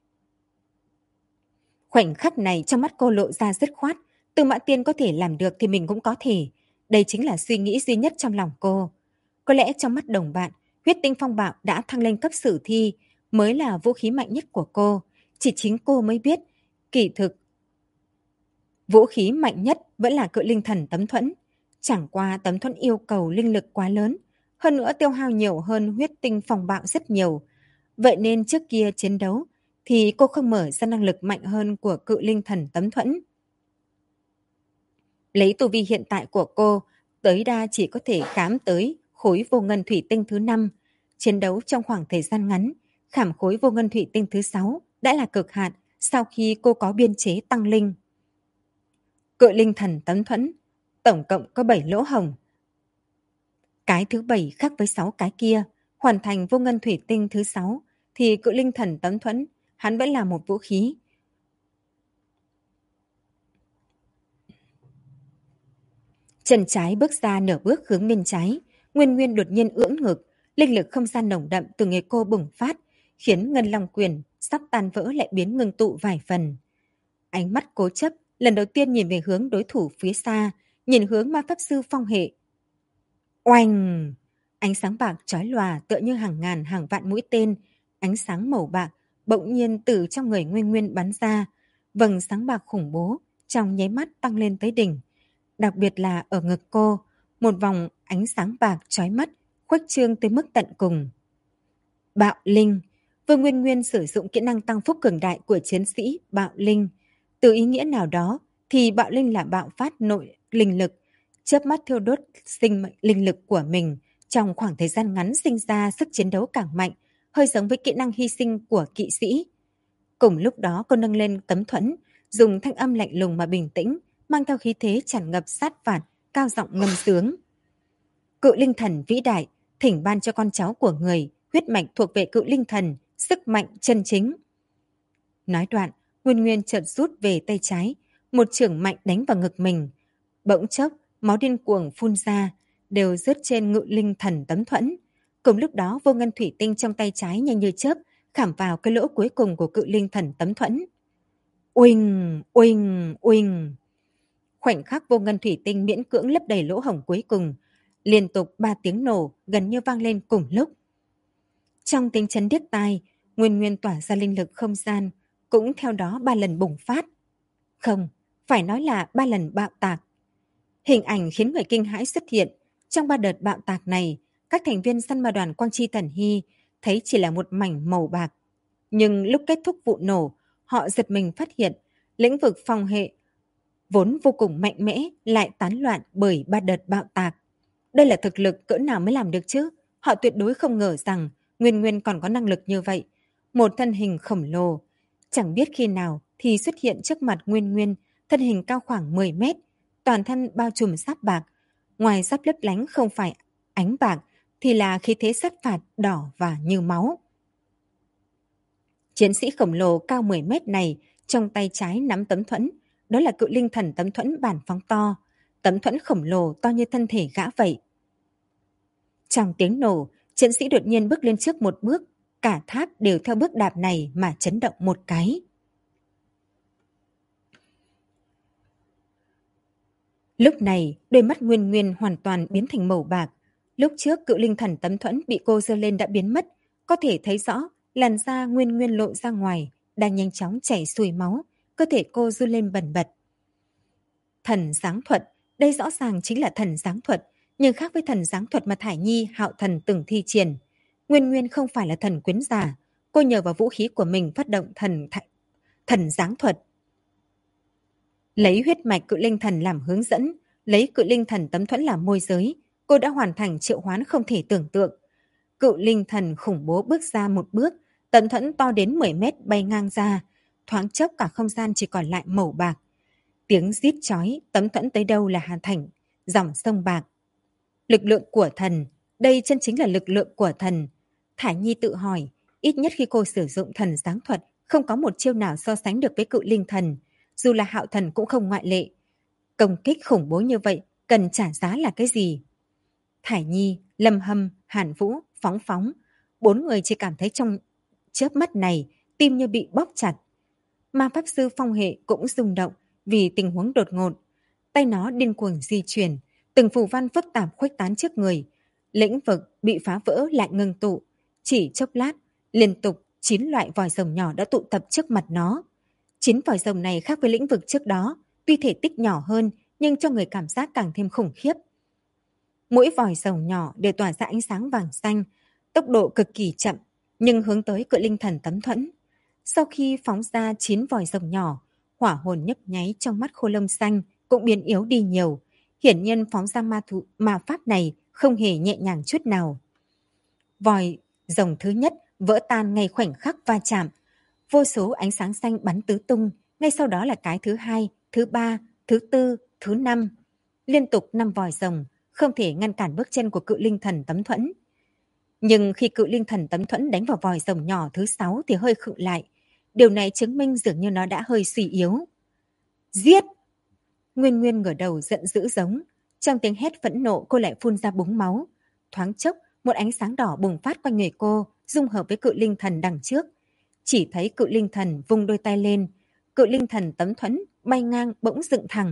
Khoảnh khắc này trong mắt cô lộ ra dứt khoát. Từ Mã Tiên có thể làm được thì mình cũng có thể. Đây chính là suy nghĩ duy nhất trong lòng cô. Có lẽ trong mắt đồng bạn, huyết tinh phong bạo đã thăng lên cấp sử thi mới là vũ khí mạnh nhất của cô. Chỉ chính cô mới biết, kỳ thực vũ khí mạnh nhất vẫn là cự linh thần tấm thuẫn. Chẳng qua tấm thuẫn yêu cầu linh lực quá lớn, hơn nữa tiêu hao nhiều hơn huyết tinh phong bạo rất nhiều. Vậy nên trước kia chiến đấu thì cô không mở ra năng lực mạnh hơn của cự linh thần tấm thuẫn. Lấy tu vi hiện tại của cô, tối đa chỉ có thể khám tới khối vô ngân thủy tinh thứ 5. Chiến đấu trong khoảng thời gian ngắn, khảm khối vô ngân thủy tinh thứ 6 đã là cực hạn sau khi cô có biên chế tăng linh. Cự linh thần tấm thuẫn, tổng cộng có 7 lỗ hổng. Cái thứ 7 khác với 6 cái kia, hoàn thành vô ngân thủy tinh thứ 6 thì cự linh thần tấm thuẫn, hắn vẫn là một vũ khí. Chân trái bước ra nửa bước hướng bên trái, Nguyên Nguyên đột nhiên ưỡn ngực, linh lực không gian nồng đậm từ người cô bùng phát, khiến ngân long quyền sắp tan vỡ lại biến ngưng tụ vài phần. Ánh mắt cố chấp, lần đầu tiên nhìn về hướng đối thủ phía xa, nhìn hướng ma pháp sư phong hệ. Oanh! Ánh sáng bạc chói lòa tựa như hàng ngàn hàng vạn mũi tên, ánh sáng màu bạc bỗng nhiên từ trong người Nguyên Nguyên bắn ra, vầng sáng bạc khủng bố trong nháy mắt tăng lên tới đỉnh. Đặc biệt là ở ngực cô, một vòng ánh sáng bạc chói mắt, khuếch trương tới mức tận cùng. Bạo linh, Vương Nguyên Nguyên sử dụng kỹ năng tăng phúc cường đại của chiến sĩ Bạo linh. Từ ý nghĩa nào đó thì bạo linh là bạo phát nội linh lực, chớp mắt thiêu đốt sinh mệnh linh lực của mình, trong khoảng thời gian ngắn sinh ra sức chiến đấu càng mạnh, hơi giống với kỹ năng hy sinh của kỵ sĩ. Cùng lúc đó cô nâng lên tấm thuẫn, dùng thanh âm lạnh lùng mà bình tĩnh, mang theo khí thế tràn ngập sát phạt, cao giọng ngâm sướng. Cự linh thần vĩ đại, thỉnh ban cho con cháu của người, huyết mạch thuộc về cự linh thần, sức mạnh chân chính. Nói đoạn, Nguyên Nguyên chợt rút về tay trái, một chưởng mạnh đánh vào ngực mình. Bỗng chốc, máu điên cuồng phun ra, đều rớt trên ngự linh thần tấm thuẫn. Cùng lúc đó, vô ngân thủy tinh trong tay trái nhanh như chớp, khảm vào cái lỗ cuối cùng của cự linh thần tấm thuẫn. Uỳnh, uỳnh, uỳnh. Khoảnh khắc vô ngân thủy tinh miễn cưỡng lấp đầy lỗ hổng cuối cùng, liên tục 3 tiếng nổ gần như vang lên cùng lúc. Trong tiếng chấn điếc tai, Nguyên Nguyên tỏa ra linh lực không gian, cũng theo đó 3 lần bùng phát. Không, phải nói là 3 lần bạo tạc. Hình ảnh khiến người kinh hãi xuất hiện. Trong 3 đợt bạo tạc này, các thành viên săn ma đoàn Quang Chi Thần Hy thấy chỉ là một mảnh màu bạc. Nhưng lúc kết thúc vụ nổ, họ giật mình phát hiện lĩnh vực phòng hệ vốn vô cùng mạnh mẽ lại tán loạn bởi 3 đợt bạo tạc. Đây là thực lực cỡ nào mới làm được chứ? Họ tuyệt đối không ngờ rằng Nguyên Nguyên còn có năng lực như vậy. Một thân hình khổng lồ, chẳng biết khi nào thì xuất hiện trước mặt Nguyên Nguyên, thân hình cao khoảng 10 mét, toàn thân bao trùm sáp bạc. Ngoài sáp lấp lánh không phải ánh bạc thì là khí thế sát phạt đỏ và như máu. Chiến sĩ khổng lồ cao 10 mét này trong tay trái nắm tấm thuẫn, đó là cự linh thần tấm thuẫn bản phóng to. Tấm thuẫn khổng lồ to như thân thể gã vậy. Trong tiếng nổ, chiến sĩ đột nhiên bước lên trước một bước, cả tháp đều theo bước đạp này mà chấn động một cái. Lúc này, đôi mắt Nguyên Nguyên hoàn toàn biến thành màu bạc. Lúc trước cự linh thần tấm thuẫn bị cô giơ lên đã biến mất, có thể thấy rõ làn da Nguyên Nguyên lộ ra ngoài, đang nhanh chóng chảy xuôi máu, cơ thể cô run lên bần bật. Thần giáng thuật, đây rõ ràng chính là thần giáng thuật, nhưng khác với thần giáng thuật mà Thải Nhi, Hạo Thần từng thi triển. Nguyên Nguyên không phải là thần quyến giả, cô nhờ vào vũ khí của mình phát động thần giáng thuật. Lấy huyết mạch cự linh thần làm hướng dẫn, lấy cự linh thần tấm thuẫn làm môi giới, cô đã hoàn thành triệu hoán không thể tưởng tượng. Cự linh thần khủng bố bước ra một bước, tấm thuẫn to đến 10 mét bay ngang ra, thoáng chốc cả không gian chỉ còn lại màu bạc. Tiếng rít chói, tấm thuẫn tới đâu là Hà Thành, dòng sông bạc. Lực lượng của thần, đây chân chính là lực lượng của thần. Thải Nhi tự hỏi, ít nhất khi cô sử dụng thần giáng thuật, không có một chiêu nào so sánh được với cự linh thần, dù là Hạo Thần cũng không ngoại lệ. Công kích khủng bố như vậy, cần trả giá là cái gì? Thải Nhi, Lâm Hâm, Hàn Vũ, Phóng Phóng, 4 người chỉ cảm thấy trong chớp mắt này, tim như bị bóp chặt. Ma Pháp Sư Phong Hệ cũng rung động vì tình huống đột ngột. Tay nó điên cuồng di chuyển, từng phù văn phức tạp khuếch tán trước người. Lĩnh vực bị phá vỡ lại ngừng tụ. Chỉ chốc lát, liên tục 9 loại vòi rồng nhỏ đã tụ tập trước mặt nó. 9 vòi rồng này khác với lĩnh vực trước đó, tuy thể tích nhỏ hơn nhưng cho người cảm giác càng thêm khủng khiếp. Mỗi vòi rồng nhỏ đều tỏa ra ánh sáng vàng xanh, tốc độ cực kỳ chậm, nhưng hướng tới cự linh thần tấm thuẫn. Sau khi phóng ra 9 vòi rồng nhỏ, hỏa hồn nhấp nháy trong mắt Khô Lâm Xanh cũng biến yếu đi nhiều. Hiển nhiên phóng ra ma pháp này không hề nhẹ nhàng chút nào. Vòi rồng thứ nhất vỡ tan ngay khoảnh khắc va chạm. Vô số ánh sáng xanh bắn tứ tung, ngay sau đó là cái thứ hai, thứ ba, thứ tư, thứ năm. Liên tục 5 vòi rồng, không thể ngăn cản bước chân của cự linh thần tấm thuẫn. Nhưng khi cự linh thần tấm thuẫn đánh vào vòi rồng nhỏ thứ 6 thì hơi khựng lại. Điều này chứng minh dường như nó đã hơi suy yếu. Giết! Nguyên Nguyên ngửa đầu giận dữ giống. Trong tiếng hét phẫn nộ cô lại phun ra búng máu. Thoáng chốc, một ánh sáng đỏ bùng phát quanh người cô, dung hợp với cự linh thần đằng trước. Chỉ thấy cự linh thần vung đôi tay lên, cự linh thần tấm thuẫn bay ngang bỗng dựng thẳng.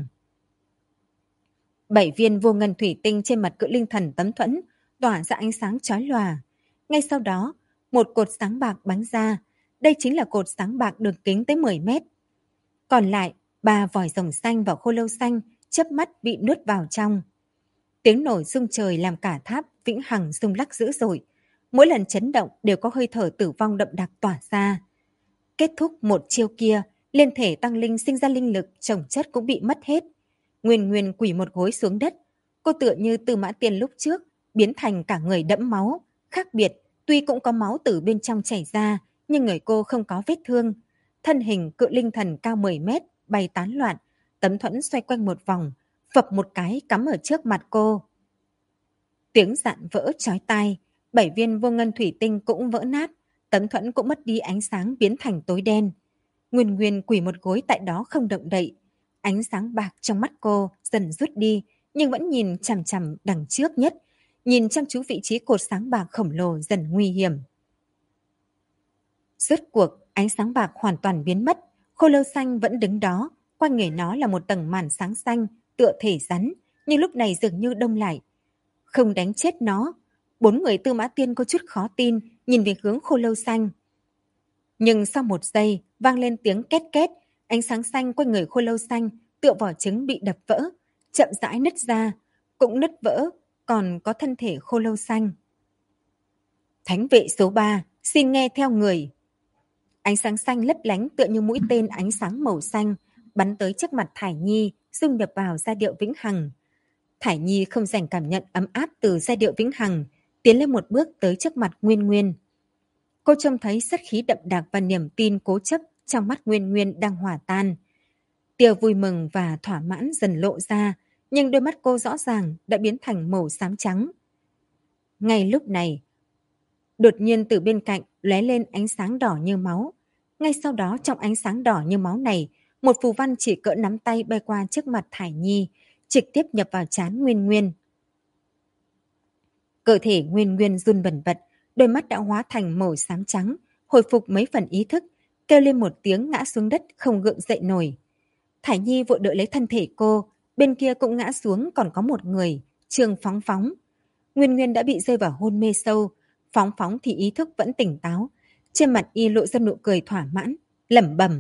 7 viên vô ngân thủy tinh trên mặt cự linh thần tấm thuẫn tỏa ra ánh sáng chói lòa. Ngay sau đó, một cột sáng bạc bắn ra. Đây chính là cột sáng bạc đường kính tới 10 mét. Còn lại, 3 vòi rồng xanh và khô lâu xanh chớp mắt bị nuốt vào trong. Tiếng nổ rung trời làm cả tháp vĩnh hằng rung lắc dữ dội. Mỗi lần chấn động đều có hơi thở tử vong đậm đặc tỏa ra. Kết thúc một chiêu kia, liên thể tăng linh sinh ra linh lực chồng chất cũng bị mất hết. Nguyên Nguyên quỳ một gối xuống đất, cô tựa như Tư Mã Tiên lúc trước, biến thành cả người đẫm máu. Khác biệt, tuy cũng có máu từ bên trong chảy ra, nhưng người cô không có vết thương. Thân hình cự linh thần cao 10 mét, bay tán loạn, tấm thuẫn xoay quanh một vòng, phập một cái cắm ở trước mặt cô. Tiếng rạn vỡ chói tai, 7 viên vô ngân thủy tinh cũng vỡ nát, tấm thuẫn cũng mất đi ánh sáng biến thành tối đen. Nguyên Nguyên quỳ một gối tại đó không động đậy. Ánh sáng bạc trong mắt cô dần rút đi, nhưng vẫn nhìn chằm chằm đằng trước nhất, nhìn chăm chú vị trí cột sáng bạc khổng lồ dần nguy hiểm. Rốt cuộc, ánh sáng bạc hoàn toàn biến mất, khô lâu xanh vẫn đứng đó, quanh người nó là một tầng màn sáng xanh, tựa thể rắn, nhưng lúc này dường như đông lại. Không đánh chết nó, 4 người Tư Mã Tiên có chút khó tin, nhìn về hướng khô lâu xanh. Nhưng sau một giây, vang lên tiếng két két, ánh sáng xanh quanh người khô lâu xanh, tựa vỏ trứng bị đập vỡ, chậm rãi nứt ra, cũng nứt vỡ, còn có thân thể khô lâu xanh. Thánh vệ số 3, xin nghe theo người. Ánh sáng xanh lấp lánh tựa như mũi tên ánh sáng màu xanh, bắn tới trước mặt Thải Nhi, dung nhập vào giai điệu vĩnh hằng. Thải Nhi không dành cảm nhận ấm áp từ giai điệu vĩnh hằng, tiến lên một bước tới trước mặt Nguyên Nguyên. Cô trông thấy sát khí đậm đặc và niềm tin cố chấp trong mắt Nguyên Nguyên đang hòa tan. Tia vui mừng và thỏa mãn dần lộ ra, nhưng đôi mắt cô rõ ràng đã biến thành màu xám trắng. Ngay lúc này, đột nhiên từ bên cạnh lóe lên ánh sáng đỏ như máu. Ngay sau đó trong ánh sáng đỏ như máu này, một phù văn chỉ cỡ nắm tay bay qua trước mặt Thải Nhi, trực tiếp nhập vào trán Nguyên Nguyên. Cơ thể Nguyên Nguyên run bần bật, đôi mắt đã hóa thành màu xám trắng, hồi phục mấy phần ý thức, kêu lên một tiếng ngã xuống đất không gượng dậy nổi. Thải Nhi vội đỡ lấy thân thể cô, bên kia cũng ngã xuống còn có một người, Trương Phóng Phóng. Nguyên Nguyên đã bị rơi vào hôn mê sâu, Phóng Phóng thì ý thức vẫn tỉnh táo, trên mặt y lộ ra nụ cười thỏa mãn, lẩm bẩm.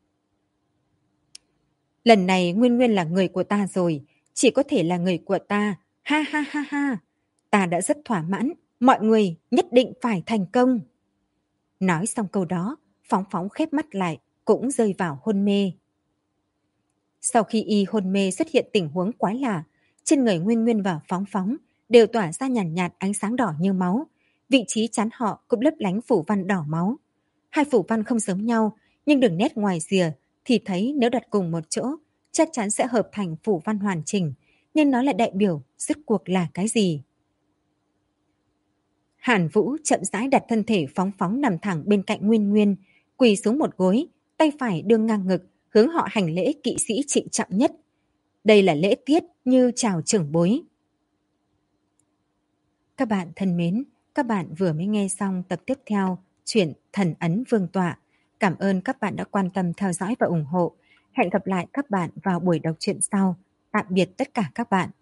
Lần này Nguyên Nguyên là người của ta rồi, chỉ có thể là người của ta, ha ha ha ha. Ta đã rất thỏa mãn, mọi người nhất định phải thành công. Nói xong câu đó, Phóng Phóng khép mắt lại, cũng rơi vào hôn mê. Sau khi y hôn mê xuất hiện tình huống quái lạ, trên người Nguyên Nguyên và Phóng Phóng đều tỏa ra nhàn nhạt ánh sáng đỏ như máu, vị trí trán họ cũng lấp lánh phủ văn đỏ máu. Hai phủ văn không giống nhau, nhưng đường nét ngoài rìa thì thấy nếu đặt cùng một chỗ, chắc chắn sẽ hợp thành phủ văn hoàn chỉnh, nhưng nó lại đại biểu rốt cuộc là cái gì? Hàn Vũ chậm rãi đặt thân thể Phóng Phóng nằm thẳng bên cạnh Nguyên Nguyên, quỳ xuống một gối, tay phải đưa ngang ngực, hướng họ hành lễ kỵ sĩ trịnh trọng nhất. Đây là lễ tiết như chào trưởng bối. Các bạn thân mến, các bạn vừa mới nghe xong tập tiếp theo truyện Thần Ấn Vương Tọa. Cảm ơn các bạn đã quan tâm theo dõi và ủng hộ. Hẹn gặp lại các bạn vào buổi đọc truyện sau. Tạm biệt tất cả các bạn.